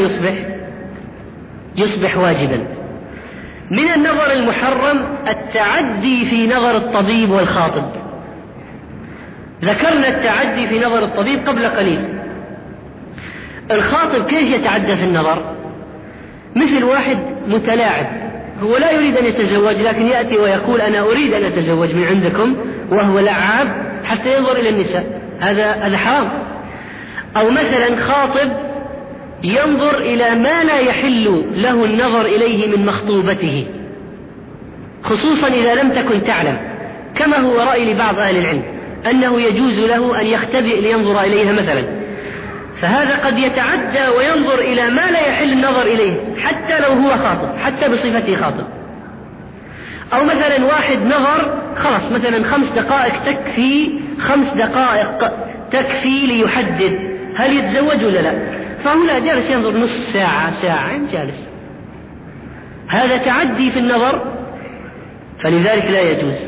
يصبح واجبا. من النظر المحرم التعدي في نظر الطبيب والخاطب. ذكرنا التعدي في نظر الطبيب قبل قليل. الخاطب كيف يتعدى في النظر؟ مثل واحد متلاعب، هو لا يريد أن يتزوج لكن يأتي ويقول أنا أريد أن أتزوج من عندكم، وهو لعاب حتى ينظر إلى النساء، هذا حرام. أو مثلا خاطب ينظر إلى ما لا يحل له النظر إليه من مخطوبته، خصوصا إذا لم تكن تعلم، كما هو رأي لبعض أهل العلم أنه يجوز له أن يختبئ لينظر إليها مثلا، فهذا قد يتعدى وينظر إلى ما لا يحل النظر إليه حتى لو هو خاطب، حتى بصفته خاطب. أو مثلا واحد نظر خلاص مثلا 5 دقائق تكفي، 5 دقائق تكفي ليحدد هل يتزوج ولا لا، فهنا جالس ينظر نصف ساعة ساعة جالس، هذا تعدي في النظر، فلذلك لا يجوز.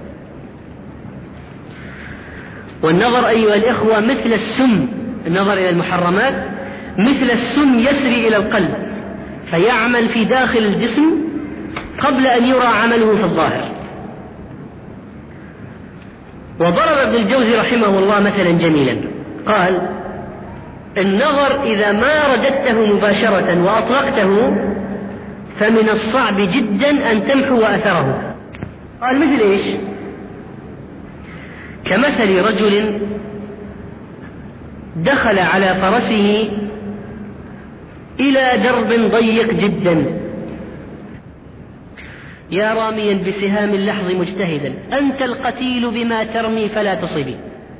والنظر أيها الإخوة مثل السم، النظر إلى المحرمات مثل السم يسري إلى القلب فيعمل في داخل الجسم قبل أن يرى عمله في الظاهر. وضرب ابن الجوزي رحمه الله مثلا جميلا، قال النظر إذا ما رددته مباشرة وأطلقته فمن الصعب جدا أن تمحو أثره. قال مثل إيش؟ كمثل رجل دخل على فرسه إلى درب ضيق جدا، يا راميا بسهام اللحظ مجتهدا أنت القتيل بما ترمي فلا تصبي،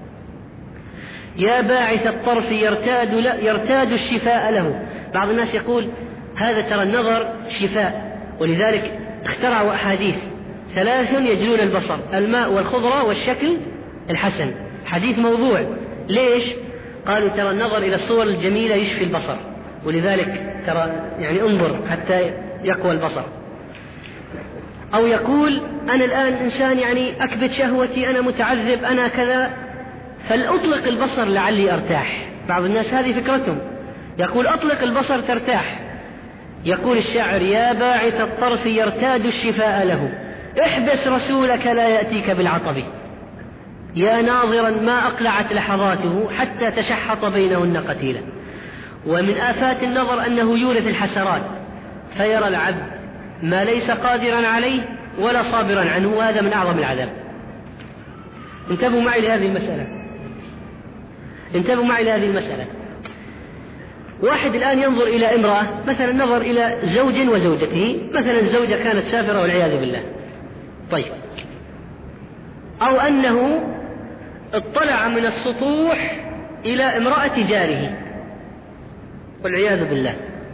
يا باعث الطرف يرتاد الشفاء له. بعض الناس يقول هذا ترى النظر شفاء، ولذلك اخترعوا أحاديث 3 يجلون البصر، الماء والخضرة والشكل الحسن، حديث موضوع. ليش؟ قالوا ترى النظر إلى الصور الجميلة يشفي البصر، ولذلك ترى يعني انظر حتى يقوى البصر. أو يقول أنا الآن إنسان يعني أكبت شهوتي، أنا متعذب، أنا كذا، فلأطلق البصر لعلي أرتاح. بعض الناس هذه فكرتهم، يقول أطلق البصر ترتاح. يقول الشاعر يا باعث الطرف يرتاد الشفاء له، احبس رسولك لا يأتيك بالعطب، يا ناظرا ما أقلعت لحظاته حتى تشحط بينهن قتيلا. ومن آفات النظر أنه يورث الحسرات، فيرى العبد ما ليس قادرا عليه ولا صابرا عنه، وهذا من أعظم العذاب. انتبهوا معي لهذه المسألة، انتبهوا معي لهذه المسألة. واحد الآن ينظر إلى امرأة، مثلا نظر إلى زوج وزوجته، مثلا الزوجة كانت سافرة والعياذ بالله، طيب، أو أنه اطلع من السطوح إلى امرأة جاره والعياذ بالله.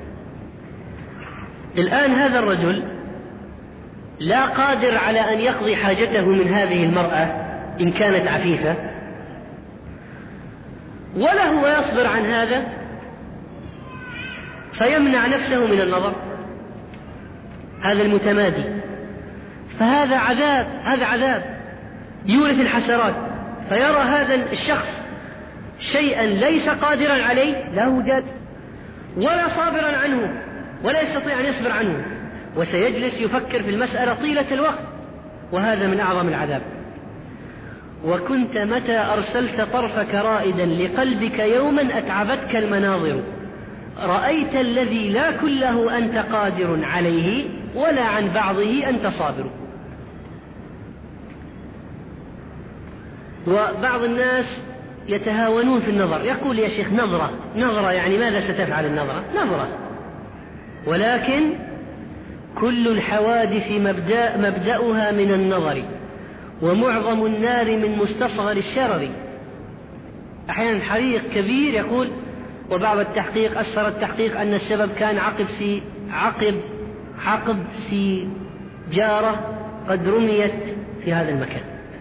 الآن هذا الرجل لا قادر على أن يقضي حاجته من هذه المرأة إن كانت عفيفة، ولا هو يصبر عن هذا فيمنع نفسه من النظر، هذا المتمادي، فهذا عذاب، هذا عذاب يورث الحسرات. فيرى هذا الشخص شيئا ليس قادرا عليه، لا وجد ولا صابرا عنه، ولا يستطيع أن يصبر عنه، وسيجلس يفكر في المسألة طيلة الوقت، وهذا من أعظم العذاب. وكنت متى أرسلت طرفك رائدا لقلبك يوما أتعبتك المناظر، رأيت الذي لا كله أنت قادر عليه ولا عن بعضه أنت صابر. وبعض الناس يتهاونون في النظر، يقول يا شيخ نظرة يعني ماذا ستفعل النظرة؟ نظرة، ولكن كل الحوادث مبدأها من النظر، ومعظم النار من مستصغر الشرر. أحيانا حريق كبير يقول، وبعض التحقيق أسفر التحقيق أن السبب كان عقب سيجارة قد رميت في هذا المكان.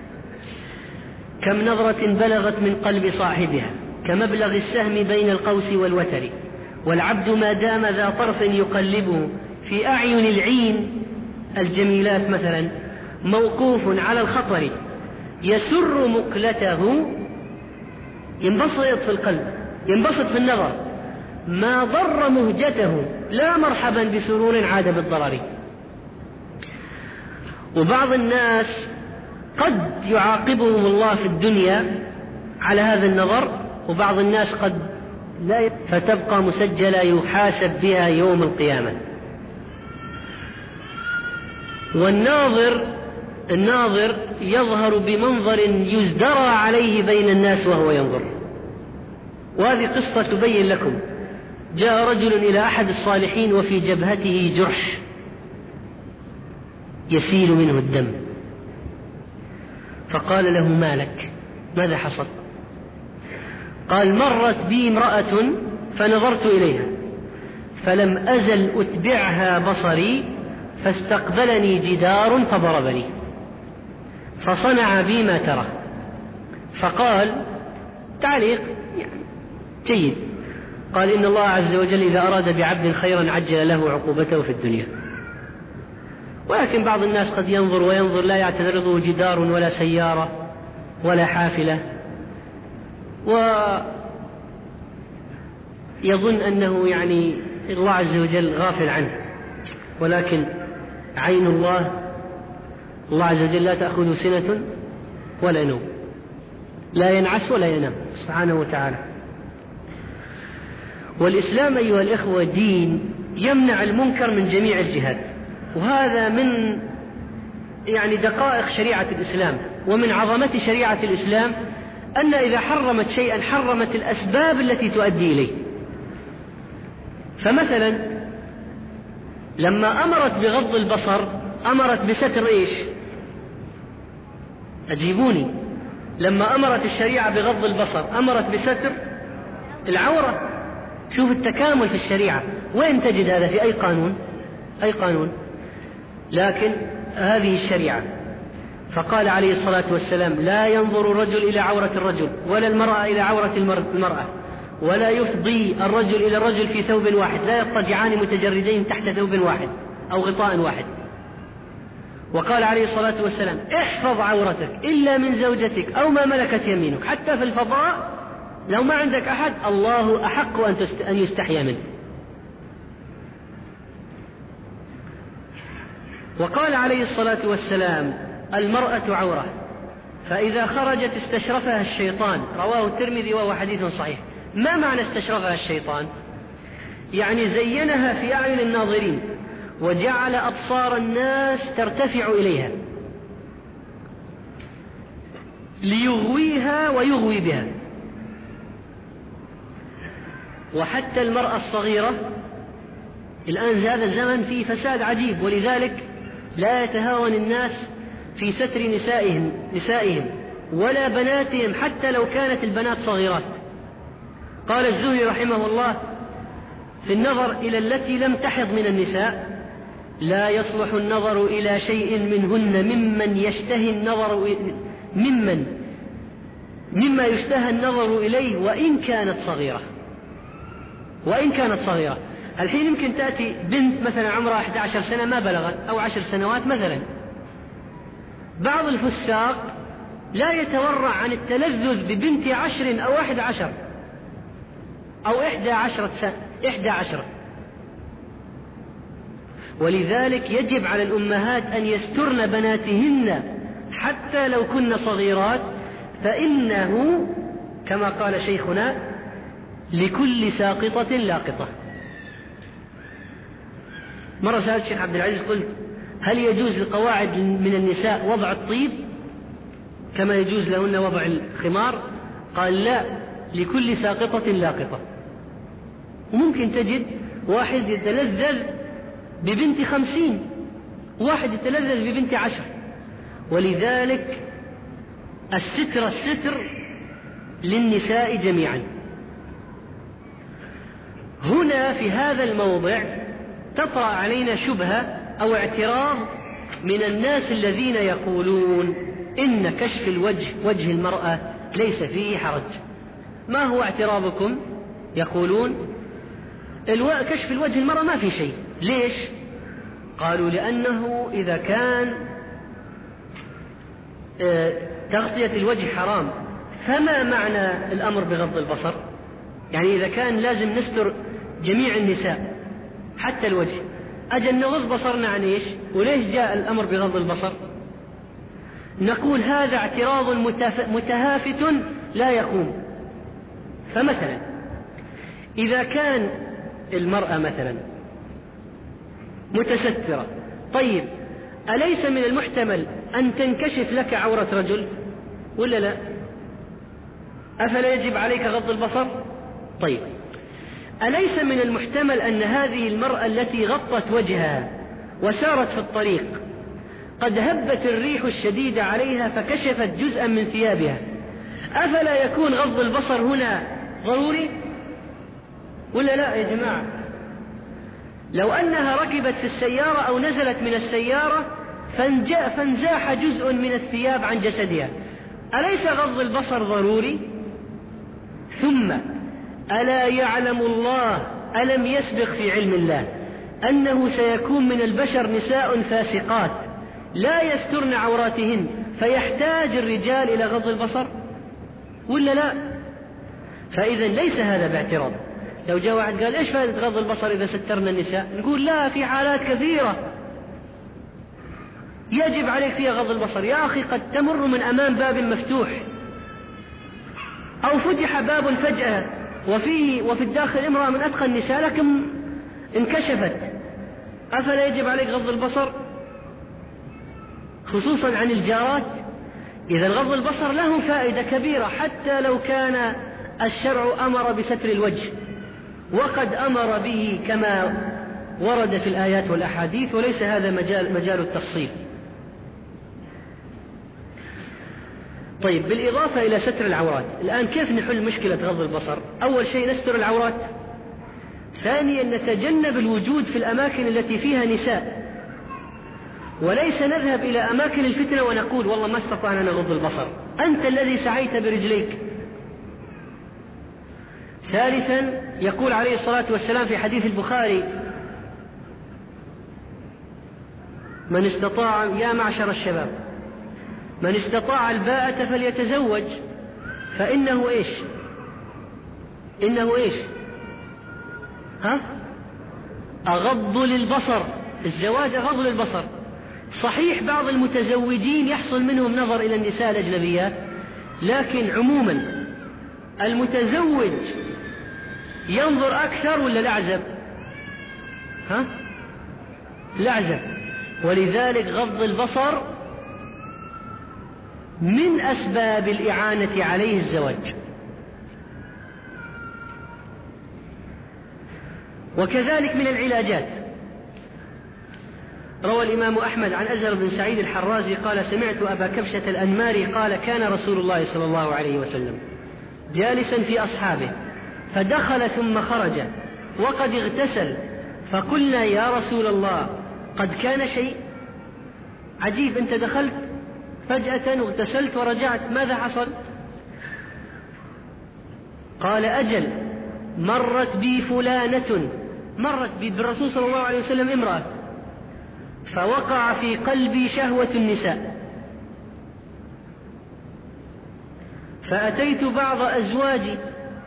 كم نظرة بلغت من قلب صاحبها كمبلغ السهم بين القوس والوتر، والعبد ما دام ذا طرف يقلبه في أعين العين الجميلات مثلا موقوف على الخطر، يسر مقلته، ينبسط في القلب، ينبسط في النظر، ما ضر مهجته، لا مرحبا بسرور عاد بالضرر. وبعض الناس قد يعاقبهم الله في الدنيا على هذا النظر، وبعض الناس قد فتبقى مسجلة يحاسب بها يوم القيامة. والناظر يظهر بمنظر يزدرى عليه بين الناس وهو ينظر. وهذه قصة تبين لكم. جاء رجل إلى أحد الصالحين وفي جبهته جرح يسيل منه الدم، فقال له: ما لك؟ ماذا حصل؟ قال: مرت بي امرأة فنظرت إليها فلم أزل أتبعها بصري فاستقبلني جدار فضربني فصنع بي ما ترى. فقال تعليق جيد، قال: إن الله عز وجل إذا أراد بعبد خيرا عجل له عقوبته في الدنيا. ولكن بعض الناس قد ينظر وينظر لا يعترضه جدار ولا سيارة ولا حافلة، ويظن أنه يعني الله عز وجل غافل عنه، ولكن عين الله عز وجل لا تأخذ سنة ولا نوم، لا ينعس ولا ينام سبحانه وتعالى. والإسلام أيها الإخوة دين يمنع المنكر من جميع الجهات، وهذا من يعني دقائق شريعة الإسلام ومن عظمة شريعة الإسلام أن إذا حرمت شيئا حرمت الأسباب التي تؤدي إليه. فمثلا لما أمرت بغض البصر أمرت بستر إيش؟ أجيبوني. لما أمرت الشريعة بغض البصر أمرت بستر العورة. شوف التكامل في الشريعة، وين تجد هذا؟ في أي قانون؟ لكن هذه الشريعة. فقال عليه الصلاة والسلام: لا ينظر الرجل إلى عورة الرجل ولا المرأة إلى عورة المرأة، ولا يفضي الرجل إلى الرجل في ثوب واحد، لا يضطجعان متجردين تحت ثوب واحد أو غطاء واحد. وقال عليه الصلاة والسلام: احفظ عورتك إلا من زوجتك أو ما ملكت يمينك. حتى في الفضاء لو ما عندك أحد الله أحق أن يستحيا منه. وقال عليه الصلاة والسلام: المرأة عورة فإذا خرجت استشرفها الشيطان. رواه الترمذي وهو حديث صحيح. ما معنى استشرفها الشيطان؟ يعني زينها في أعين الناظرين وجعل أبصار الناس ترتفع إليها ليغويها ويغوي بها. وحتى المرأة الصغيرة الآن هذا الزمن فيه فساد عجيب، ولذلك لا يتهاون الناس في ستر نسائهم ولا بناتهم حتى لو كانت البنات صغيرات. قال الزهري رحمه الله في النظر إلى التي لم تحض من النساء: لا يصلح النظر إلى شيء منهن مما يشتهى النظر إليه وإن كانت صغيرة. الحين يمكن تأتي بنت مثلا عمرها 11 سنة ما بلغت أو 10 سنوات مثلا. بعض الفساق لا يتورع عن التلذذ ببنت 10 أو 11 أو 11 سنة 11. ولذلك يجب على الأمهات أن يسترن بناتهن حتى لو كن صغيرات، فإنه كما قال شيخنا: لكل ساقطة لاقطة. مرة سألت الشيخ عبد العزيز قلت: هل يجوز للقواعد من النساء وضع الطيب كما يجوز لهن وضع الخمار؟ قال: لا، لكل ساقطة لاقطة. وممكن تجد واحد يتلذذ ببنت 50، واحد يتلذذ ببنت 10. ولذلك الستر للنساء جميعا. هنا في هذا الموضع تطرأ علينا شبهة أو اعتراض من الناس الذين يقولون إن كشف وجه المرأة ليس فيه حرج. ما هو اعتراضكم؟ يقولون كشف الوجه المرأة ما في شيء. ليش؟ قالوا: لأنه إذا كان تغطية الوجه حرام فما معنى الأمر بغض البصر؟ يعني إذا كان لازم نستر جميع النساء حتى الوجه، أجل نغض بصرنا عن إيش؟ وليش جاء الأمر بغض البصر؟ نقول هذا اعتراض متهافت لا يقوم. فمثلا إذا كان المرأة مثلا متسترة، طيب أليس من المحتمل أن تنكشف لك عورة رجل ولا لا؟ أفلا يجب عليك غض البصر؟ طيب أليس من المحتمل أن هذه المرأة التي غطت وجهها وسارت في الطريق قد هبت الريح الشديدة عليها فكشفت جزءا من ثيابها، أفلا يكون غض البصر هنا ضروري ولا لا يا جماعة؟ لو أنها ركبت في السيارة أو نزلت من السيارة فانزاح جزء من الثياب عن جسدها، أليس غض البصر ضروري؟ ثم ألا يعلم الله، ألم يسبق في علم الله أنه سيكون من البشر نساء فاسقات لا يسترن عوراتهن فيحتاج الرجال إلى غض البصر ولا لا؟ فإذا ليس هذا باعتراض. لو جاء واحد قال إيش فائدة غض البصر إذا سترنا النساء؟ نقول لا، في حالات كثيرة يجب عليك فيها غض البصر. يا أخي قد تمر من أمام باب مفتوح أو فتح باب فجأة وفي الداخل امرأة من أتقى النساء لكن انكشفت، أفلا يجب عليك غض البصر؟ خصوصا عن الجارات. إذا غض البصر له فائدة كبيرة حتى لو كان الشرع أمر بستر الوجه، وقد أمر به كما ورد في الآيات والأحاديث، وليس هذا مجال التفصيل. طيب بالإضافة إلى ستر العورات، الآن كيف نحل مشكلة غض البصر؟ أول شيء نستر العورات، ثانيا نتجنب الوجود في الأماكن التي فيها نساء، وليس نذهب إلى أماكن الفتنة ونقول والله ما استطعنا نغض البصر، أنت الذي سعيت برجليك. ثالثا يقول عليه الصلاة والسلام في حديث البخاري: من استطاع، يا معشر الشباب، من استطاع الباءة فليتزوج فإنه إيش؟ إنه إيش؟ أغض للبصر. الزواج أغض للبصر. صحيح بعض المتزوجين يحصل منهم نظر إلى النساء الأجنبيات، لكن عموما المتزوج ينظر أكثر ولا الأعزب؟ الأعزب. ولذلك غض البصر من أسباب الإعانة عليه الزواج. وكذلك من العلاجات، روى الإمام أحمد عن أزهر بن سعيد الحرازي قال: سمعت أبا كبشة الأنماري قال: كان رسول الله صلى الله عليه وسلم جالسا في أصحابه فدخل ثم خرج وقد اغتسل، فقلنا: يا رسول الله قد كان شيء؟ عجيب، أنت دخلت فجأة واغتسلت ورجعت، ماذا حصل؟ قال: أجل، مرت بي فلانة، مرت بي بالرسول صلى الله عليه وسلم امرأة، فوقع في قلبي شهوة النساء، فأتيت بعض أزواجي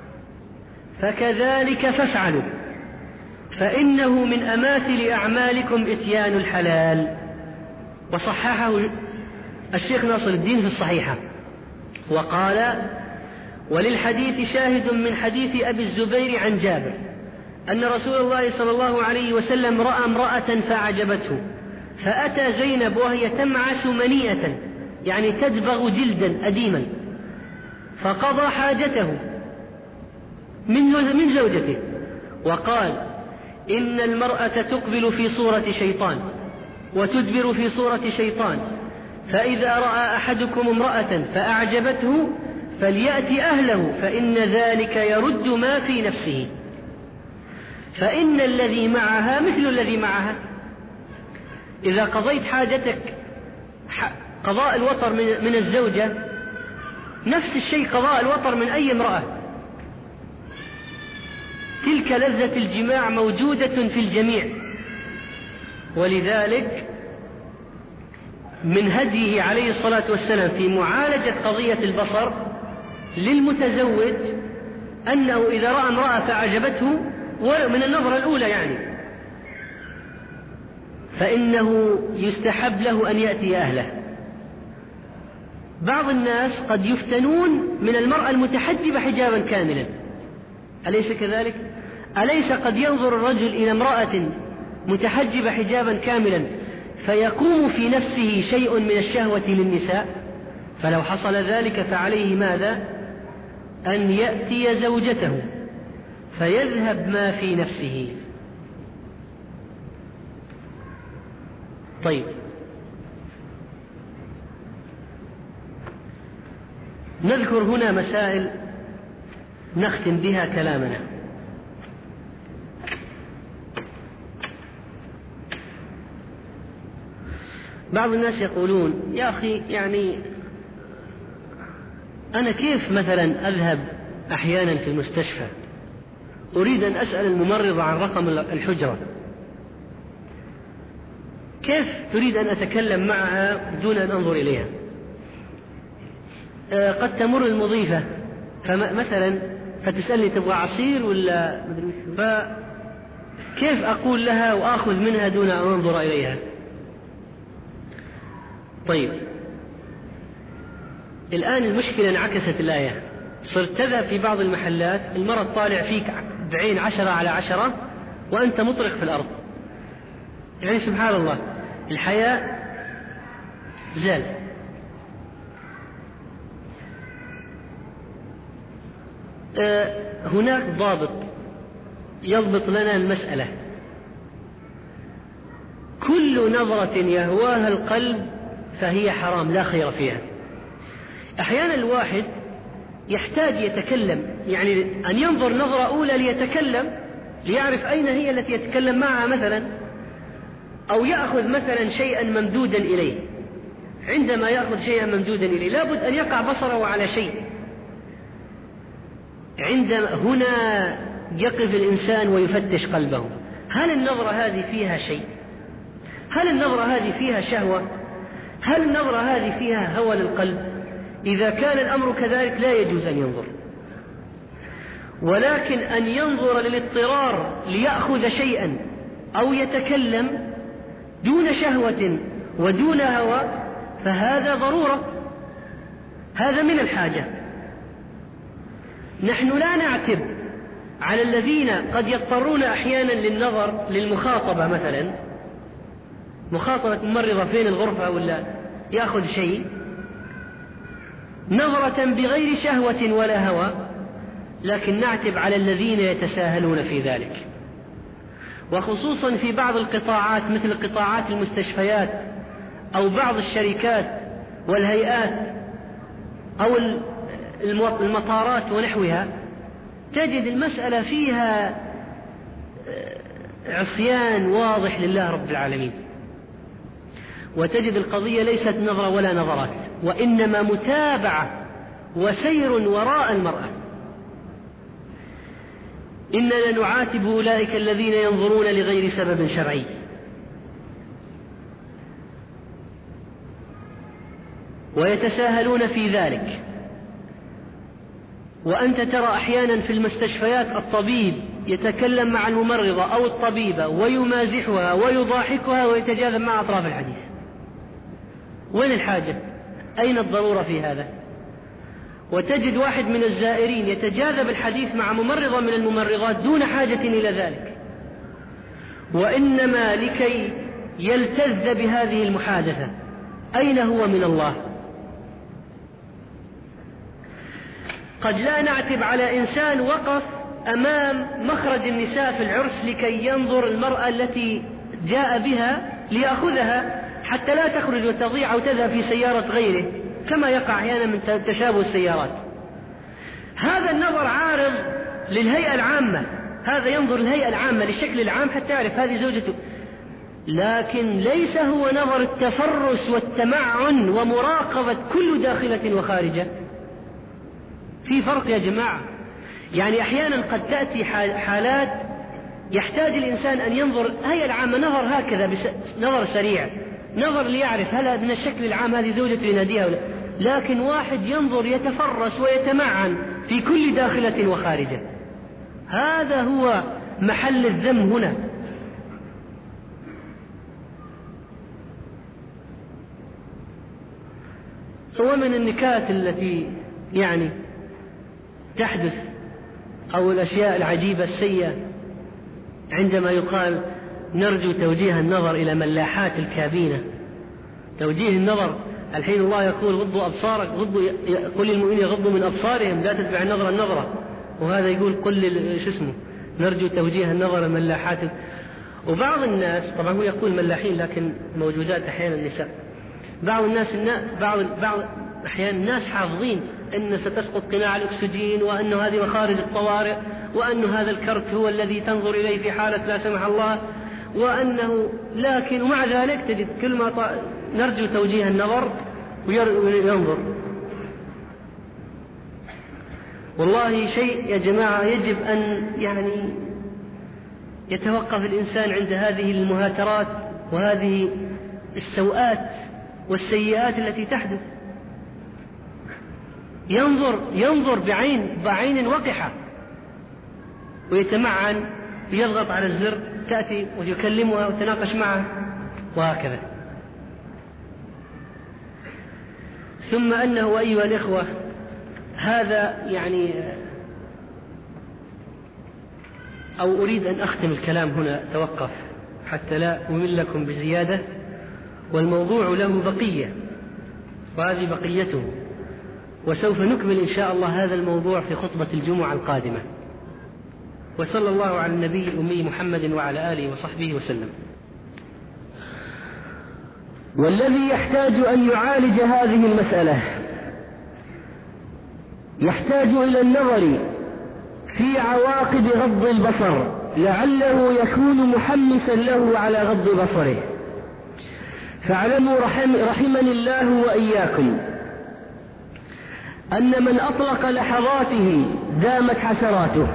فكذلك فافعلوا، فإنه من أماثل أعمالكم إتيان الحلال. وصححه الشيخ ناصر الدين في الصحيحة، وقال: وللحديث شاهد من حديث أبي الزبير عن جابر أن رسول الله صلى الله عليه وسلم رأى امرأة فأعجبته، فأتى زينب وهي تمعس منيئة، يعني تدبغ جلدا أديما، فقضى حاجته من زوجته، وقال: إن المرأة تقبل في صورة شيطان وتدبر في صورة شيطان، فإذا رأى أحدكم امرأة فأعجبته فليأتي أهله، فإن ذلك يرد ما في نفسه، فإن الذي معها مثل الذي معها. إذا قضيت حاجتك قضاء الوطر من الزوجة، نفس الشيء قضاء الوطر من أي امرأة. تلك لذة الجماع موجودة في الجميع. ولذلك من هديه عليه الصلاة والسلام في معالجة قضية البصر للمتزوج أنه إذا رأى امرأة فأعجبته من النظرة الأولى يعني، فإنه يستحب له أن يأتي أهله. بعض الناس قد يفتنون من المرأة المتحجبة حجابا كاملا، أليس كذلك؟ أليس قد ينظر الرجل إلى امرأة متحجبة حجابا كاملا فيقوم في نفسه شيء من الشهوة للنساء؟ فلو حصل ذلك فعليه ماذا؟ أن يأتي زوجته فيذهب ما في نفسه. طيب، نذكر هنا مسائل نختم بها كلامنا. بعض الناس يقولون يا أخي يعني أنا كيف مثلا أذهب أحيانا في المستشفى أريد أن أسأل الممرضة عن رقم الحجرة، كيف تريد أن أتكلم معها دون أن أنظر إليها؟ قد تمر المضيفة مثلا فتسألني تبغى عصير ولا مدري، فكيف أقول لها وآخذ منها دون أن أنظر إليها؟ طيب، الآن المشكلة انعكست الآية، صرت تذهب في بعض المحلات المرض طالع فيك بعين 10/10 وأنت مطرق في الأرض. يعني سبحان الله، الحياة زال. هناك ضابط يضبط لنا المسألة: كل نظرة يهواها القلب فهي حرام لا خير فيها. أحيانا الواحد يحتاج يتكلم، يعني أن ينظر نظرة أولى ليتكلم ليعرف أين هي التي يتكلم معها مثلا، أو يأخذ مثلا شيئا ممدودا إليه. عندما يأخذ شيئا ممدودا إليه لابد أن يقع بصره على شيء. عندما هنا يقف الإنسان ويفتش قلبه: هل النظرة هذه فيها شيء؟ هل النظرة هذه فيها شهوة؟ هل النظرة هذه فيها هوى للقلب؟ إذا كان الأمر كذلك لا يجوز أن ينظر، ولكن أن ينظر للاضطرار ليأخذ شيئا أو يتكلم دون شهوة ودون هوى فهذا ضرورة، هذا من الحاجة. نحن لا نعتب على الذين قد يضطرون أحيانا للنظر للمخاطبة، مثلا مخاطبة ممرضة فين الغرفة ولا يأخذ شيء، نظرة بغير شهوة ولا هوى، لكن نعتب على الذين يتساهلون في ذلك، وخصوصا في بعض القطاعات مثل قطاعات المستشفيات أو بعض الشركات والهيئات أو المطارات ونحوها، تجد المسألة فيها عصيان واضح لله رب العالمين، وتجد القضية ليست نظرة ولا نظرات، وإنما متابعة وسير وراء المرأة. إننا نعاتب أولئك الذين ينظرون لغير سبب شرعي. ويتساهلون في ذلك. وأنت ترى أحيانا في المستشفيات الطبيب يتكلم مع الممرضة أو الطبيبة ويمازحها ويضاحكها ويتجاذب مع أطراف الحديث. وين الحاجة؟ أين الضرورة في هذا؟ وتجد واحد من الزائرين يتجاذب الحديث مع ممرضة من الممرضات دون حاجة إلى ذلك، وإنما لكي يلتذ بهذه المحادثة. أين هو من الله؟ قد لا نعتب على إنسان وقف أمام مخرج النساء في العرس لكي ينظر المرأة التي جاء بها ليأخذها حتى لا تخرج وتضيع أو تذهب في سيارة غيره، كما يقع أحيانا من تشابه السيارات. هذا النظر عارض للهيئة العامة، هذا ينظر للهيئة العامة للشكل العام حتى يعرف هذه زوجته، لكن ليس هو نظر التفرس والتمعن ومراقبة كل داخلة وخارجة. في فرق يا جماعة. يعني أحيانا قد تأتي حالات يحتاج الإنسان أن ينظر الهيئة العامة نظر هكذا نظر سريع، نظر ليعرف هل من الشكل العام هذه زوجته يناديها ولا، لكن واحد ينظر يتفرس ويتمعن في كل داخلة وخارجة. هذا هو محل الذم هنا. ومن النكات التي يعني تحدث أو الأشياء العجيبة السيئة، عندما يقال نرجو توجيه النظر إلى ملاحات الكابينة، توجيه النظر. الحين الله يقول غضوا أبصارك، قل للمؤمنين يغضوا من أبصارهم لا تتبع النظرة، وهذا يقول نرجو توجيه النظر الملاحات. وبعض الناس، طبعا هو يقول ملاحين لكن موجودات أحيانا النساء، بعض أحيانا الناس حافظين أن ستسقط قناع الأكسجين، وأن هذه مخارج الطوارئ، وأن هذا الكرت هو الذي تنظر إليه في حالة لا سمح الله، لكن ومع ذلك تجد كل ما نرجو توجيه النظر وينظر. والله شيء يا جماعة يجب أن يتوقف الإنسان عند هذه المهاترات وهذه السوءات والسيئات التي تحدث، ينظر بعين وقحة، ويتمعن ويضغط على الزر، تأتي ويكلمها وتناقش معه وهكذا. ثم أنه أيها الإخوة، هذا أو أريد أن أختم الكلام هنا، توقف حتى لا أملكم بزيادة، والموضوع له بقية وهذه بقيته، وسوف نكمل إن شاء الله هذا الموضوع في خطبة الجمعة القادمة. وصلى الله على النبي الأمي محمد وعلى آله وصحبه وسلم. والذي يحتاج أن يعالج هذه المسألة يحتاج إلى النظر في عواقب غض البصر، لعله يكون محمسا له على غض بصره. فاعلموا رحمني الله وإياكم أن من أطلق لحظاته دامت حسراته،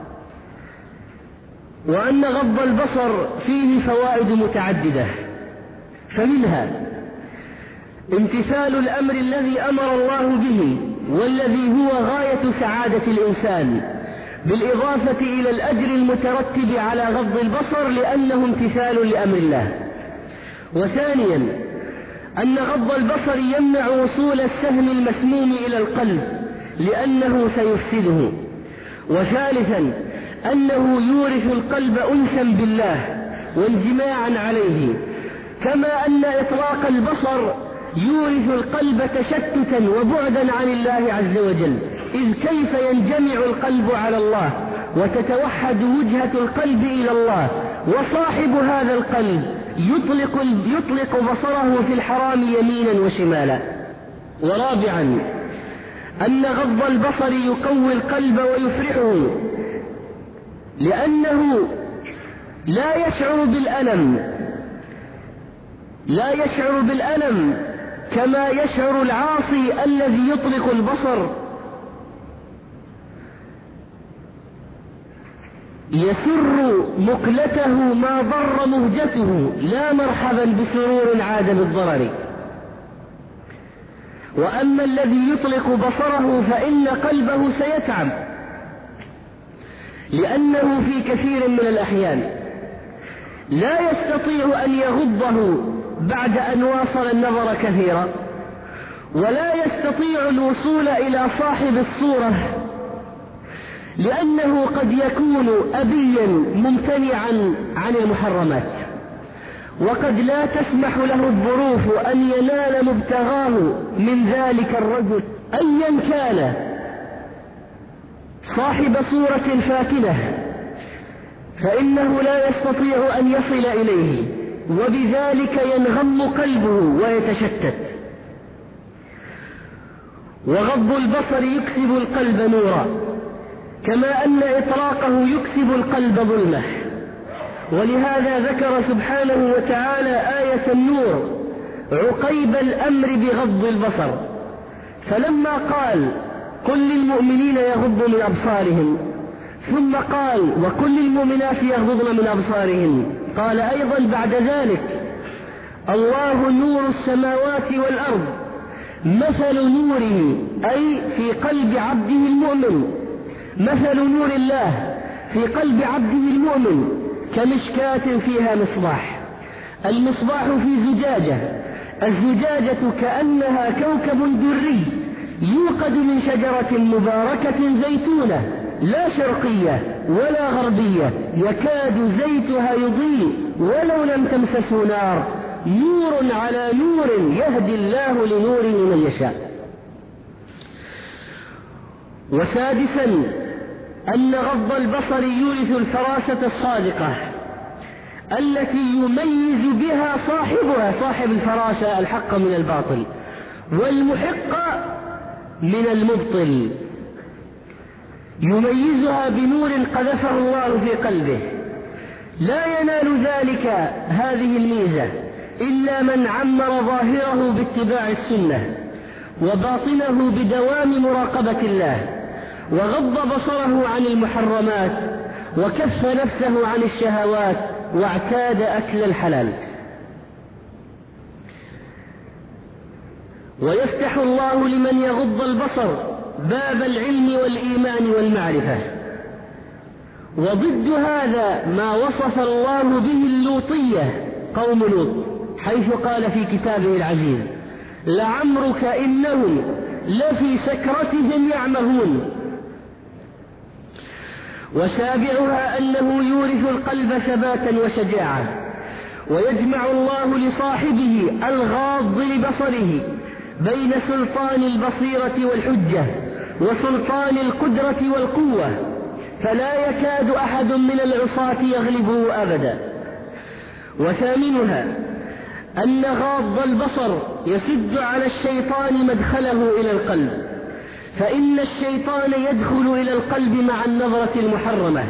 وأن غض البصر فيه فوائد متعددة، فمنها امتثال الأمر الذي أمر الله به والذي هو غاية سعادة الإنسان، بالإضافة إلى الأجر المترتب على غض البصر لأنه امتثال لأمر الله. وثانيا أن غض البصر يمنع وصول السهم المسموم إلى القلب لأنه سيفسده. وثالثا أنه يورث القلب أنسا بالله وانجماعا عليه، كما أن إطلاق البصر يورث القلب تشتتا وبعدا عن الله عز وجل، إذ كيف ينجمع القلب على الله وتتوحد وجهة القلب إلى الله، وصاحب هذا القلب يطلق بصره في الحرام يمينا وشمالا. ورابعا أن غض البصر يقوي القلب ويفرحه، لأنه لا يشعر بالألم كما يشعر العاصي الذي يطلق البصر. يسر مقلته ما ضر مهجته، لا مرحبا بسرور عاد بالضرر. وأما الذي يطلق بصره فإن قلبه سيتعب، لأنه في كثير من الأحيان لا يستطيع أن يغضه بعد أن واصل النظر كثيرا، ولا يستطيع الوصول إلى صاحب الصورة، لأنه قد يكون أبيا ممتنعا عن المحرمات، وقد لا تسمح له الظروف أن ينال مبتغاه من ذلك الرجل أيا كان صاحب صورة فاتنة، فإنه لا يستطيع أن يصل إليه، وبذلك ينغم قلبه ويتشتت. وغض البصر يكسب القلب نورا، كما أن إطلاقه يكسب القلب ظلمة. ولهذا ذكر سبحانه وتعالى آية النور عقيب الأمر بغض البصر، فلما قال قل للمؤمنين يغضوا من أبصارهم، ثم قال وكل المؤمنات يغضضن من أبصارهن، قال أيضا بعد ذلك الله نور السماوات والأرض مثل نوره، أي في قلب عبده المؤمن، مثل نور الله في قلب عبده المؤمن كمشكاة فيها مصباح، المصباح في زجاجة، الزجاجة كأنها كوكب دري يوقد من شجرة مباركة زيتونة لا شرقية ولا غربية يكاد زيتها يضيء ولو لم تمسسه نار، نور على نور يهدي الله لنوره من يشاء. وسادسا أن غض البصر يورث الفراسة الصادقة التي يميز بها صاحبها، صاحب الفراسة، الحق من الباطل والمحق من المبطل، يميزها بنور قذفه الله في قلبه. لا ينال ذلك هذه الميزة إلا من عمر ظاهره باتباع السنة وباطنه بدوام مراقبة الله، وغض بصره عن المحرمات وكف نفسه عن الشهوات واعتاد أكل الحلال. ويفتح الله لمن يغض البصر باب العلم والإيمان والمعرفة. وضد هذا ما وصف الله به اللوطية قوم لوط، حيث قال في كتابه العزيز: لعمرك إنهم لفي سكرتهم يعمهون. وسابعها أنه يورث القلب ثباتا وشجاعة، ويجمع الله لصاحبه الغاض لبصره بين سلطان البصيرة والحجة وسلطان القدرة والقوة، فلا يكاد أحد من العصاة يغلبه أبدا. وثامنها أن غاض البصر يسد على الشيطان مدخله إلى القلب، فإن الشيطان يدخل إلى القلب مع النظرة المحرمة،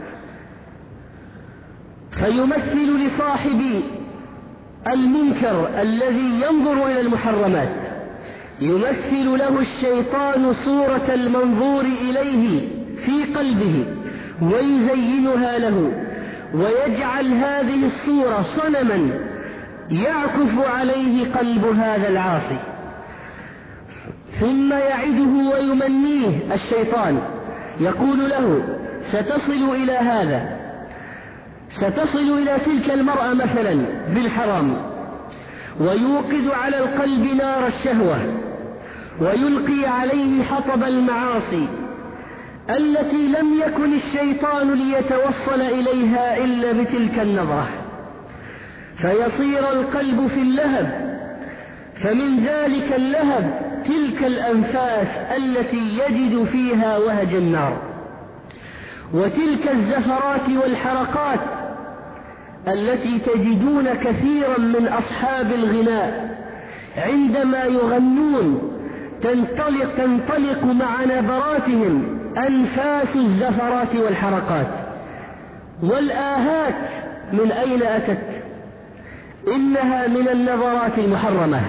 فيمثل لصاحب المنكر الذي ينظر إلى المحرمات، يمثل له الشيطان صورة المنظور إليه في قلبه ويزينها له، ويجعل هذه الصورة صنما يعكف عليه قلب هذا العاصي، ثم يعده ويمنيه الشيطان، يقول له: ستصل إلى هذا، ستصل إلى تلك المرأة مثلا بالحرام، ويوقد على القلب نار الشهوة، ويلقي عليه حطب المعاصي التي لم يكن الشيطان ليتوصل إليها إلا بتلك النظرة، فيصير القلب في اللهب، فمن ذلك اللهب تلك الأنفاس التي يجد فيها وهج النار، وتلك الزفرات والحرقات التي تجدون كثيرا من أصحاب الغناء عندما يغنون تنطلق مع نبراتهم أنفاس الزفرات والحرقات. والآهات من أين أتت؟ إنها من النظرات المحرمة.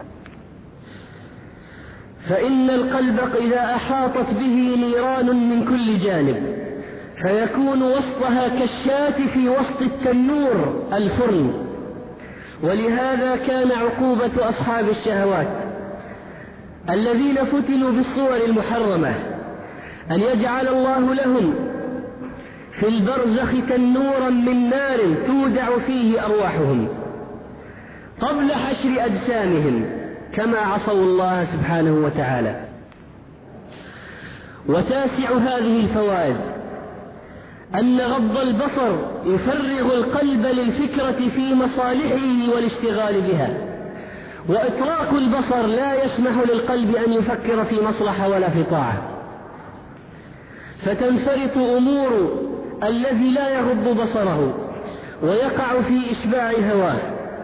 فإن القلب إذا أحاطت به نيران من كل جانب فيكون وسطها كالشاة في وسط التنور الفرن. ولهذا كان عقوبة أصحاب الشهوات الذين فتنوا بالصور المحرمة أن يجعل الله لهم في البرزخ تنورا من نار تودع فيه أرواحهم قبل حشر أجسامهم، كما عصوا الله سبحانه وتعالى. وتاسع هذه الفوائد أن غض البصر يفرغ القلب للفكرة في مصالحه والاشتغال بها، وإطلاق البصر لا يسمح للقلب أن يفكر في مصلحة ولا في طاعة، فتنفرط أمور الذي لا يغض بصره ويقع في إشباع هواه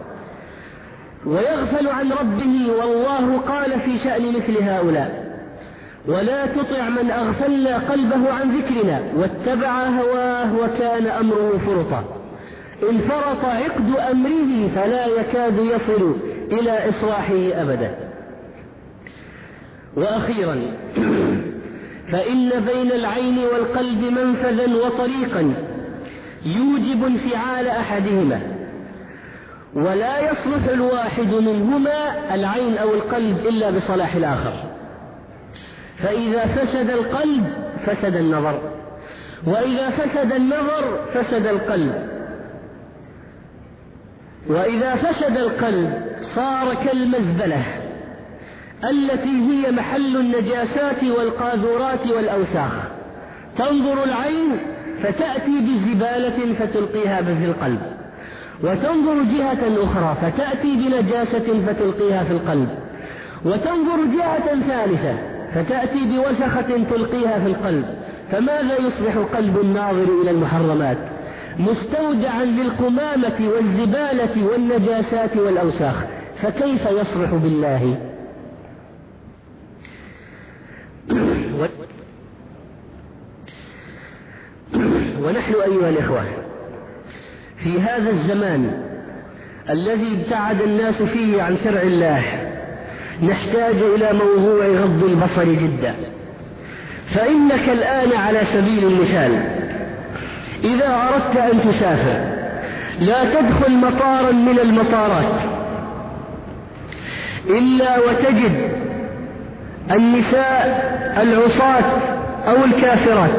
ويغفل عن ربه. والله قال في شأن مثل هؤلاء: ولا تطع من أغفلنا قلبه عن ذكرنا واتبع هواه وكان أمره فرطا. انفرط عقد أمره فلا يكاد يصل إلى إصلاحه أبدا. وأخيرا فإن بين العين والقلب منفذا وطريقا يوجب انفعال أحدهما، ولا يصلح الواحد منهما العين أو القلب إلا بصلاح الآخر. فإذا فسد القلب فسد النظر، وإذا فسد النظر فسد القلب، وإذا فسد القلب صار كالمزبلة التي هي محل النجاسات والقاذورات والأوساخ، تنظر العين فتأتي بزبالة فتلقيها في القلب، وتنظر جهة أخرى فتأتي بنجاسة فتلقيها في القلب، وتنظر جهة ثالثة فتأتي بوسخة تلقيها في القلب. فماذا يصبح قلب الناظر إلى المحرمات؟ مستودعا للقمامة والزبالة والنجاسات والأوساخ، فكيف يصلح بالله؟ ونحن أيها الإخوة في هذا الزمان الذي ابتعد الناس فيه عن شرع الله نحتاج إلى موضوع غض البصر جدا. فإنك الآن على سبيل المثال إذا أردت أن تسافر لا تدخل مطارا من المطارات إلا وتجد النساء العصاة أو الكافرات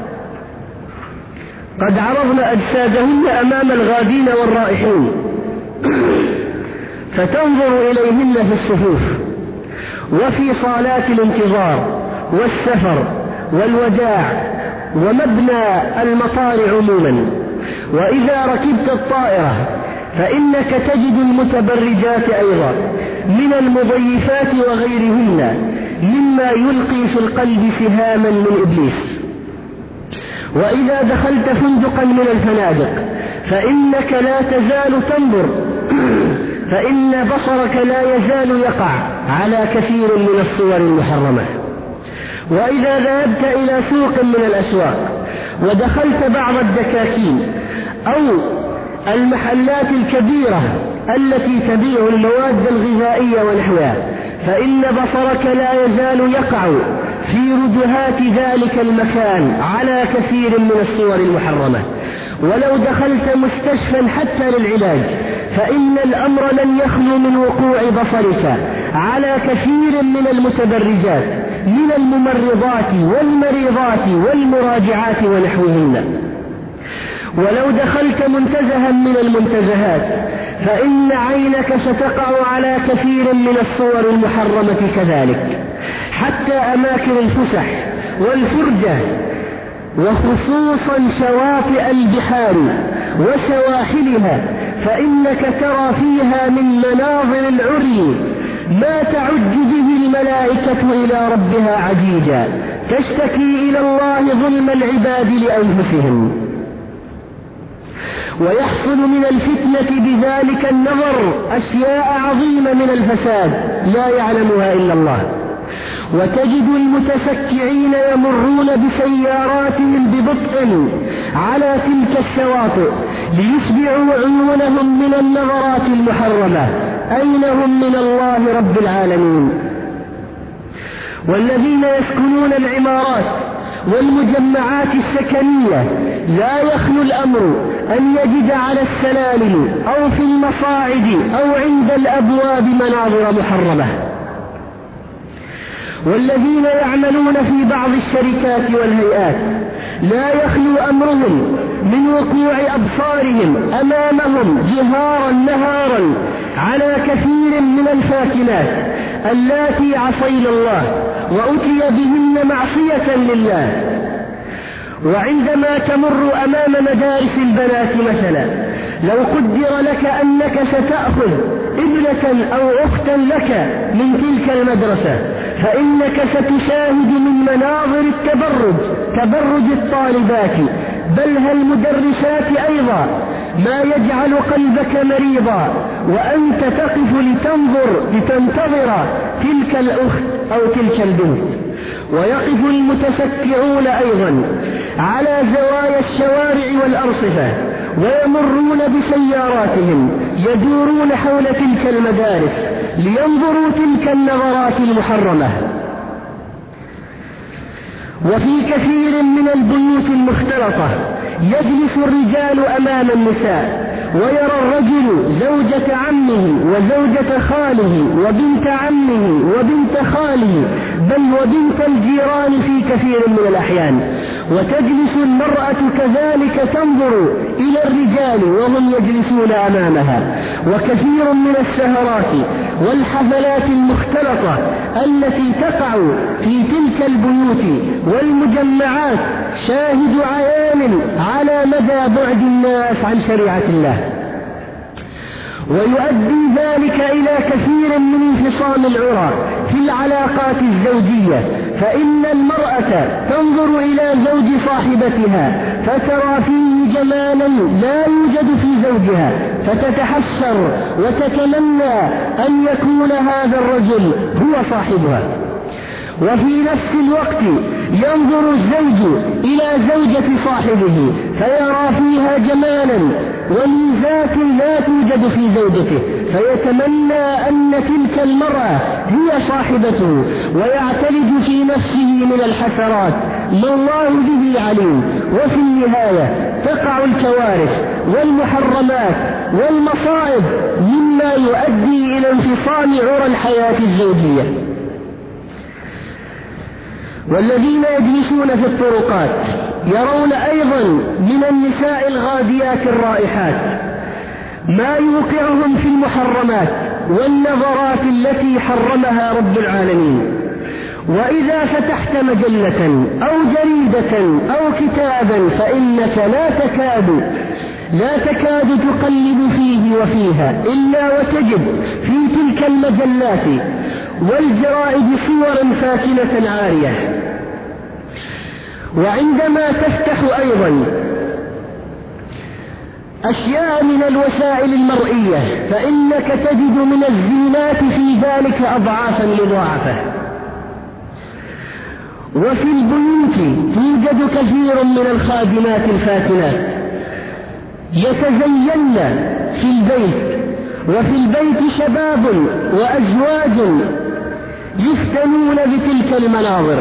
قد عرضن أجسادهن أمام الغادين والرائحين، فتنظر إليهن في الصفوف وفي صالات الانتظار والسفر والوداع ومبنى المطار عموما. وإذا ركبت الطائرة فإنك تجد المتبرجات أيضا من المضيفات وغيرهن مما يلقي في القلب سهاما من إبليس. وإذا دخلت فندقا من الفنادق فإنك لا تزال تنظر، فإن بصرك لا يزال يقع على كثير من الصور المحرمة. وإذا ذهبت إلى سوق من الأسواق ودخلت بعض الدكاكين أو المحلات الكبيرة التي تبيع المواد الغذائية ونحوها فإن بصرك لا يزال يقع في ردهات ذلك المكان على كثير من الصور المحرمة. ولو دخلت مستشفى حتى للعلاج فإن الأمر لن يخلو من وقوع بصرك على كثير من المتبرجات من الممرضات والمريضات والمراجعات ونحوهن. ولو دخلت منتزها من المنتزهات فإن عينك ستقع على كثير من الصور المحرمة كذلك، حتى أماكن الفسح والفرجة وخصوصا شواطئ البحار وسواحلها فإنك ترى فيها من مناظر العري ما تعج به الملائكة إلى ربها عجيجا تشتكي إلى الله ظلم العباد لأنفسهم. ويحصل من الفتنة بذلك النظر أشياء عظيمة من الفساد لا يعلمها إلا الله. وتجد المتسكعين يمرون بسياراتهم ببطء على تلك الشواطئ ليشبعوا عيونهم من النظرات المحرمة، أين هم من الله رب العالمين؟ والذين يسكنون العمارات والمجمعات السكنية لا يخلو الأمر أن يجد على السلالم أو في المصاعد أو عند الأبواب مناظر محرمة. والذين يعملون في بعض الشركات والهيئات لا يخلو أمرهم من وقوع أبصارهم أمامهم جهارا نهارا على كثير من الفاتنات اللاتي عصين الله وأتي بهن معصية لله. وعندما تمر أمام مدارس البنات مثلا لو قدر لك أنك ستأخذ ابنة أو أختا لك من تلك المدرسة فإنك ستشاهد من مناظر التبرج تبرج الطالبات بل المدرسات أيضا ما يجعل قلبك مريضا وأنت تقف لتنتظر تلك الأخت أو تلك البنت. ويقف المتسكعون أيضا على زوايا الشوارع والأرصفة ويمرون بسياراتهم يدورون حول تلك المدارس لينظروا تلك النظرات المحرمة. وفي كثير من البيوت المختلطة يجلس الرجال أمام النساء ويرى الرجل زوجة عمه وزوجة خاله وبنت عمه وبنت خاله بل وبنت الجيران في كثير من الأحيان. وتجلس المرأة كذلك تنظر إلى الرجال وهم يجلسون أمامها. وكثير من السهرات والحفلات المختلطة التي تقع في تلك البيوت والمجمعات شاهد عيان على مدى بعد الناس عن شريعة الله. ويؤدي ذلك إلى كثير من انفصام العرى في العلاقات الزوجية، فإن المرأة تنظر إلى زوج صاحبتها فترى فيه جمالا لا يوجد في زوجها، فتتحسر وتتمنى أن يكون هذا الرجل هو صاحبها. وفي نفس الوقت ينظر الزوج إلى زوجة صاحبه فيرى فيها جمالا وميزات لا توجد في زوجته، فيتمنى أن تلك المرأة هي صاحبته، ويعتلج في نفسه من الحسرات ما الله به عليم. وفي النهاية تقع الكوارث والمحرمات والمصائب مما يؤدي إلى انفصام عرى الحياة الزوجية. والذين يجلسون في الطرقات يرون أيضا من النساء الغاديات الرائحات ما يوقعهم في المحرمات والنظرات التي حرمها رب العالمين. وإذا فتحت مجلة أو جريدة أو كتابا فإنك لا تكاد تقلب فيه وفيها إلا وتجد في تلك المجلات والجرائد صورا فاتنة عارية. وعندما تفتح أيضا أشياء من الوسائل المرئية فإنك تجد من الزينات في ذلك أضعافا مضاعفة. وفي البيوت توجد كثير من الخادمات الفاتنات يتزين في البيت، وفي البيت شباب وأزواج يفتنون بتلك المناظر.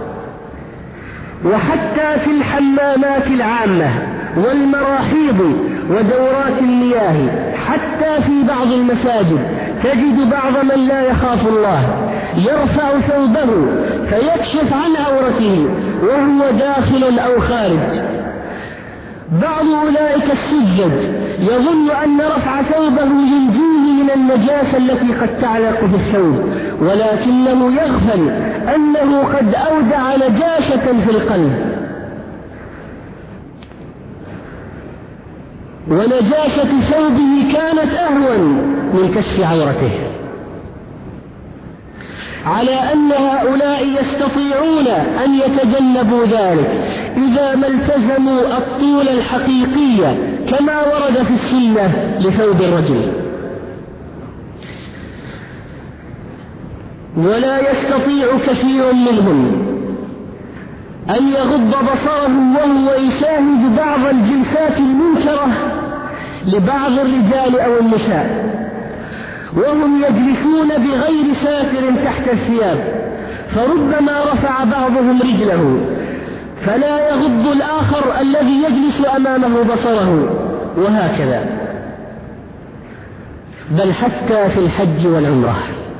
وحتى في الحمامات العامة والمراحيض ودورات المياه، حتى في بعض المساجد تجد بعض من لا يخاف الله يرفع ثوبه فيكشف عن عورته وهو داخل أو خارج. بعض أولئك السجد يظن أن رفع ثوبه ينجيه من النجاسة التي قد تعلق في الثوب، ولكنه يغفل أنه قد أودع نجاسة في القلب، ونجاسة ثوبه كانت أهون من كشف عورته. على أن هؤلاء يستطيعون أن يتجنبوا ذلك إذا ما التزموا الطول الحقيقية كما ورد في السنة لثوب الرجل. ولا يستطيع كثير منهم أن يغض بصره وهو يشاهد بعض الجنسات المنكرة لبعض الرجال أو النساء وهم يجلسون بغير ساتر تحت الثياب، فربما رفع بعضهم رجله فلا يغض الآخر الذي يجلس أمامه بصره، وهكذا. بل حتى في الحج والعمرة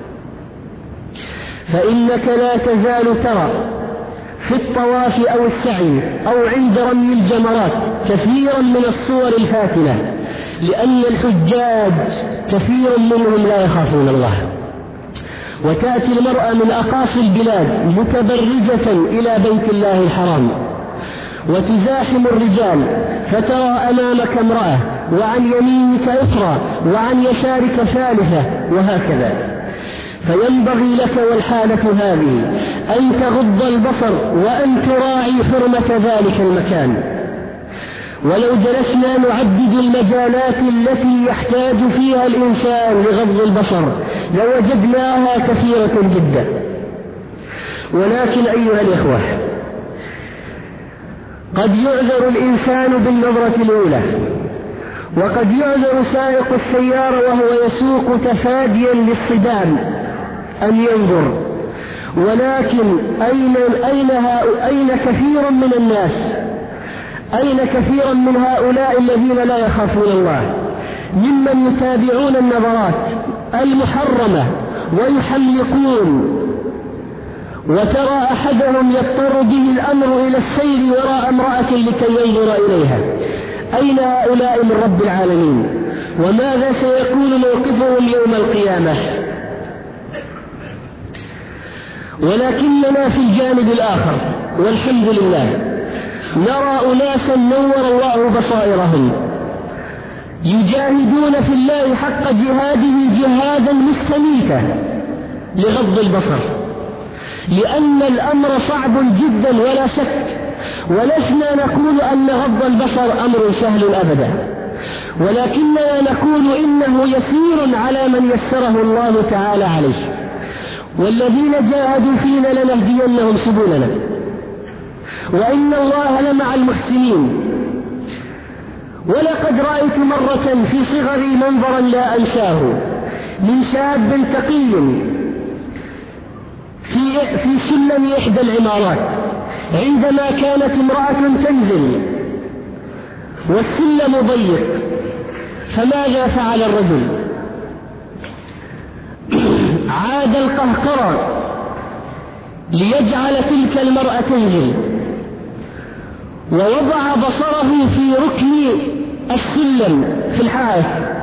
فإنك لا تزال ترى في الطواف أو السعي أو عند رمي الجمرات كثيرا من الصور الفاتنة، لأن الحجاج كثير منهم لا يخافون الله. وتأتي المرأة من أقاصي البلاد متبرجة إلى بيت الله الحرام وتزاحم الرجال، فترى أمامك امرأة وعن يمينك أخرى وعن يسارك ثالثة وهكذا. فينبغي لك والحالة هذه أن تغض البصر وأن تراعي حرمة ذلك المكان. ولو جلسنا نعدد المجالات التي يحتاج فيها الإنسان لغض البصر لوجدناها كثيرة جدا. ولكن أيها الإخوة، قد يعذر الإنسان بالنظرة الأولى، وقد يعذر سائق السيارة وهو يسوق تفاديا للصدام أن ينظر. ولكن أين كثير من الناس، أين كثير من هؤلاء الذين لا يخافون الله ممن يتابعون النظرات المحرمة ويحلقون وترى أحدهم يضطر به الأمر إلى السير وراء امرأة لكي ينظر إليها. أين هؤلاء من رب العالمين؟ وماذا سيكون موقفهم يوم القيامة؟ ولكننا في الجانب الآخر والحمد لله نرى أناسا نور الله بصائرهم يجاهدون في الله حق جهاده جهادا مستميتا لغض البصر، لأن الأمر صعب جدا ولا شك، ولسنا نقول أن غض البصر أمر سهل أبدا، ولكننا نقول إنه يسير على من يسره الله تعالى عليه. والذين جاهدوا فينا لنهدينهم سبلنا، وإن الله لمع المحسنين. ولقد رأيت مرة في صغري منظرا لا أنساه من شاب تقي في سلم إحدى العمارات، عندما كانت امرأة تنزل والسلم ضيق، فماذا فعل الرجل؟ عاد القهقرة ليجعل تلك المرأة تنزل، ووضع بصره في ركن السلم في الحائط،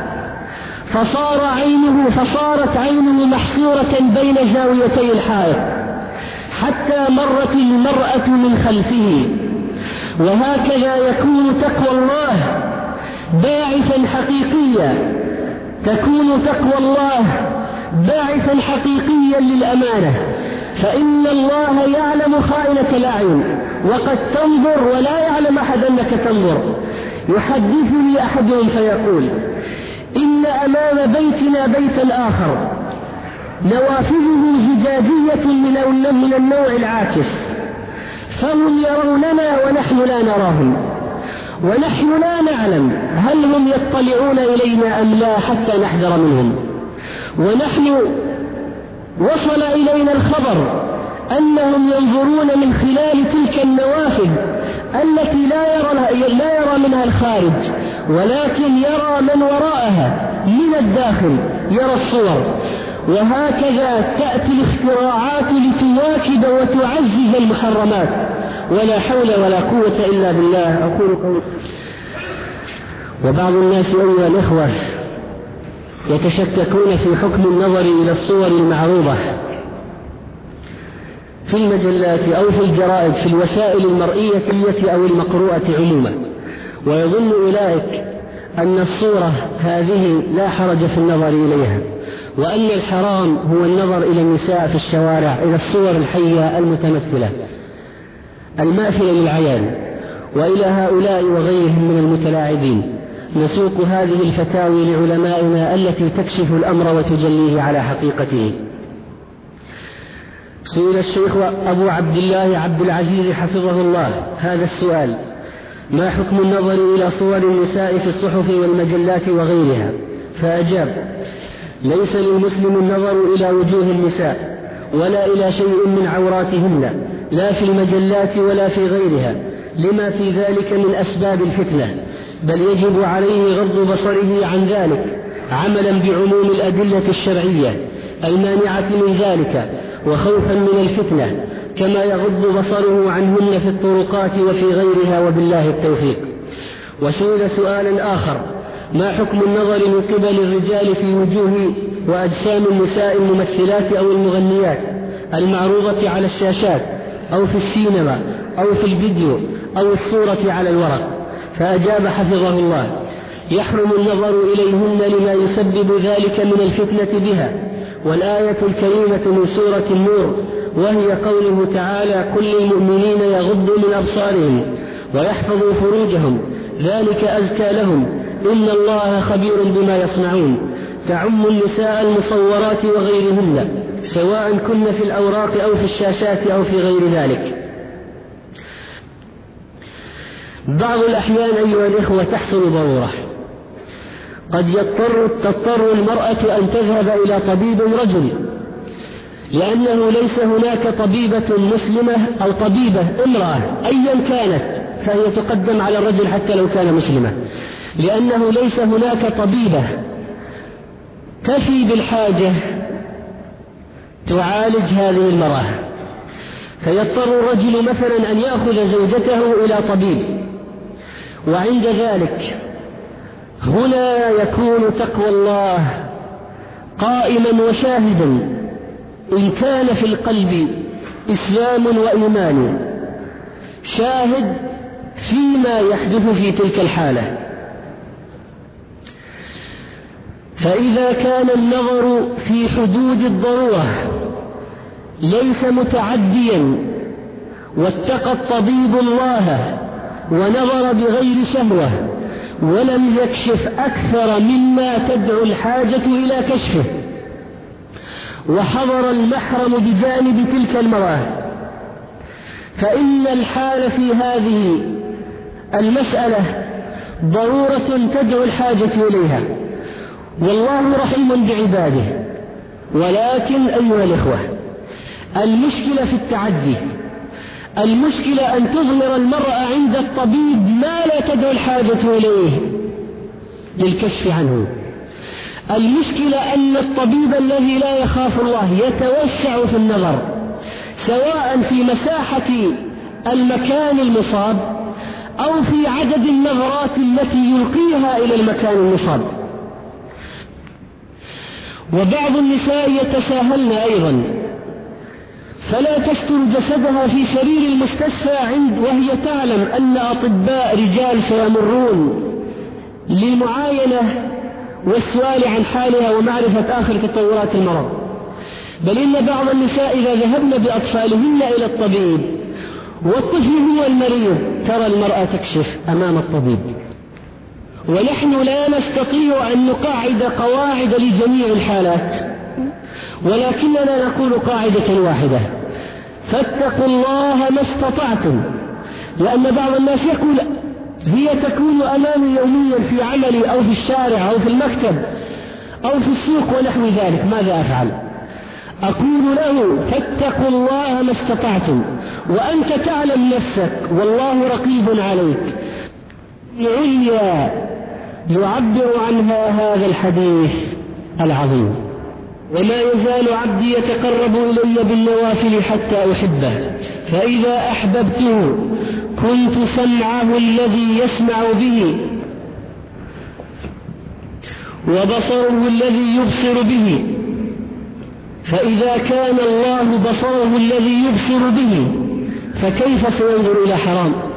فصارت عينه محصورة بين زاويتي الحائط حتى مرت المرأة من خلفه. وهكذا يكون تقوى الله باعثا حقيقيا، تكون تقوى الله باعثا حقيقيا للأمانة، فإن الله يعلم خائنة الأعين وقد تنظر ولا يعلم أحد أنك تنظر. يحدثني أحدهم فيقول: إن أمام بيتنا بيتا آخر نوافذه زجاجية من النوع العاكس، فهم يروننا ونحن لا نراهم، ونحن لا نعلم هل هم يطلعون إلينا أم لا حتى نحذر منهم. ونحن وصل إلينا الخبر أنهم ينظرون من خلال تلك النوافذ التي لا يرى منها الخارج، ولكن يرى من وراءها من الداخل، يرى الصور. وهكذا تأتي الاختراعات لتواكب وتعزز المحرمات، ولا حول ولا قوة إلا بالله. أقول قولي. وبعض الناس أيها الإخوة يتشككون في حكم النظر إلى الصور المعروضة في المجلات أو في الجرائد في الوسائل المرئية أو المقروءة عموما، ويظن أولئك أن الصورة هذه لا حرج في النظر إليها، وأن الحرام هو النظر إلى النساء في الشوارع، إلى الصور الحية المتمثلة الماثلة للعيان. وإلى هؤلاء وغيرهم من المتلاعبين نسوق هذه الفتاوي لعلمائنا التي تكشف الأمر وتجليه على حقيقته. سئل الشيخ أبو عبد الله عبد العزيز حفظه الله هذا السؤال: ما حكم النظر إلى صور النساء في الصحف والمجلات وغيرها؟ فأجاب: ليس للمسلم النظر إلى وجوه النساء ولا إلى شيء من عوراتهن، لا في المجلات ولا في غيرها، لما في ذلك من أسباب الفتنة، بل يجب عليه غض بصره عن ذلك عملا بعموم الأدلة الشرعية المانعة من ذلك وخوفا من الفتنة، كما يغض بصره عنهن في الطرقات وفي غيرها، وبالله التوفيق. وسئل سؤالا آخر: ما حكم النظر من قبل الرجال في وجوه وأجسام النساء الممثلات أو المغنيات المعروضة على الشاشات أو في السينما أو في الفيديو أو الصورة على الورق؟ فأجاب حفظه الله: يحرم النظر إليهن لما يسبب ذلك من الفتنة بها، والآية الكريمة من سورة النور وهي قوله تعالى: قل للمؤمنين يغضوا من أبصارهم ويحفظوا فروجهم ذلك أزكى لهم إن الله خبير بما يصنعون، تعم النساء المصورات وغيرهن سواء كن في الأوراق أو في الشاشات أو في غير ذلك. بعض الأحيان أيها الإخوة تحصل ضرورة، قد تضطر المرأة أن تذهب إلى طبيب رجل، لأنه ليس هناك طبيبة مسلمة أو طبيبة امرأة أيا كانت، فهي تقدم على الرجل حتى لو كان مسلمة، لأنه ليس هناك طبيبة تفي بالحاجة تعالج هذه المرأة. فيضطر الرجل مثلا أن يأخذ زوجته إلى طبيب، وعند ذلك هنا يكون تقوى الله قائما وشاهدا إن كان في القلب إسلام وإيمان، شاهد فيما يحدث في تلك الحالة. فإذا كان النظر في حدود الضرورة ليس متعديا، واتقى الطبيب الله ونظر بغير شهوة ولم يكشف أكثر مما تدعو الحاجة إلى كشفه، وحضر المحرم بجانب تلك المرأة، فإن الحال في هذه المسألة ضرورة تدعو الحاجة إليها، والله رحيم بعباده. ولكن أيها الإخوة، المشكلة في التعدي، المشكلة أن تظهر المرأة عند الطبيب ما لا تدعو الحاجة إليه للكشف عنه. المشكلة أن الطبيب الذي لا يخاف الله يتوسع في النظر، سواء في مساحة المكان المصاب أو في عدد النظرات التي يلقيها إلى المكان المصاب. وبعض النساء يتساهلن أيضا، فلا تستر جسدها في سرير المستشفى وهي تعلم أن أطباء رجال سيمرون للمعاينة والسؤال عن حالها ومعرفة آخر تطورات المرض. بل إن بعض النساء إذا ذهبن بأطفالهن إلى الطبيب والطفل هو المريض ترى المرأة تكشف أمام الطبيب. ونحن لا نستطيع أن نقاعد قواعد لجميع الحالات، ولكننا نقول قاعدة واحدة: فاتقوا الله ما استطعتم. لأن بعض الناس يقول هي تكون أمامي يوميا في عملي أو في الشارع أو في المكتب أو في السوق ونحو ذلك، ماذا أفعل؟ أقول له: فاتقوا الله ما استطعتم، وأنت تعلم نفسك والله رقيب عليك. عليا يعبر عنها هذا الحديث العظيم: وما يزال عبدي يتقرب إلي بالنوافل حتى أحبه، فإذا أحببته كنت سمعه الذي يسمع به، وبصره الذي يبصر به. فإذا كان الله بصره الذي يبصر به فكيف سينظر إلى حرام؟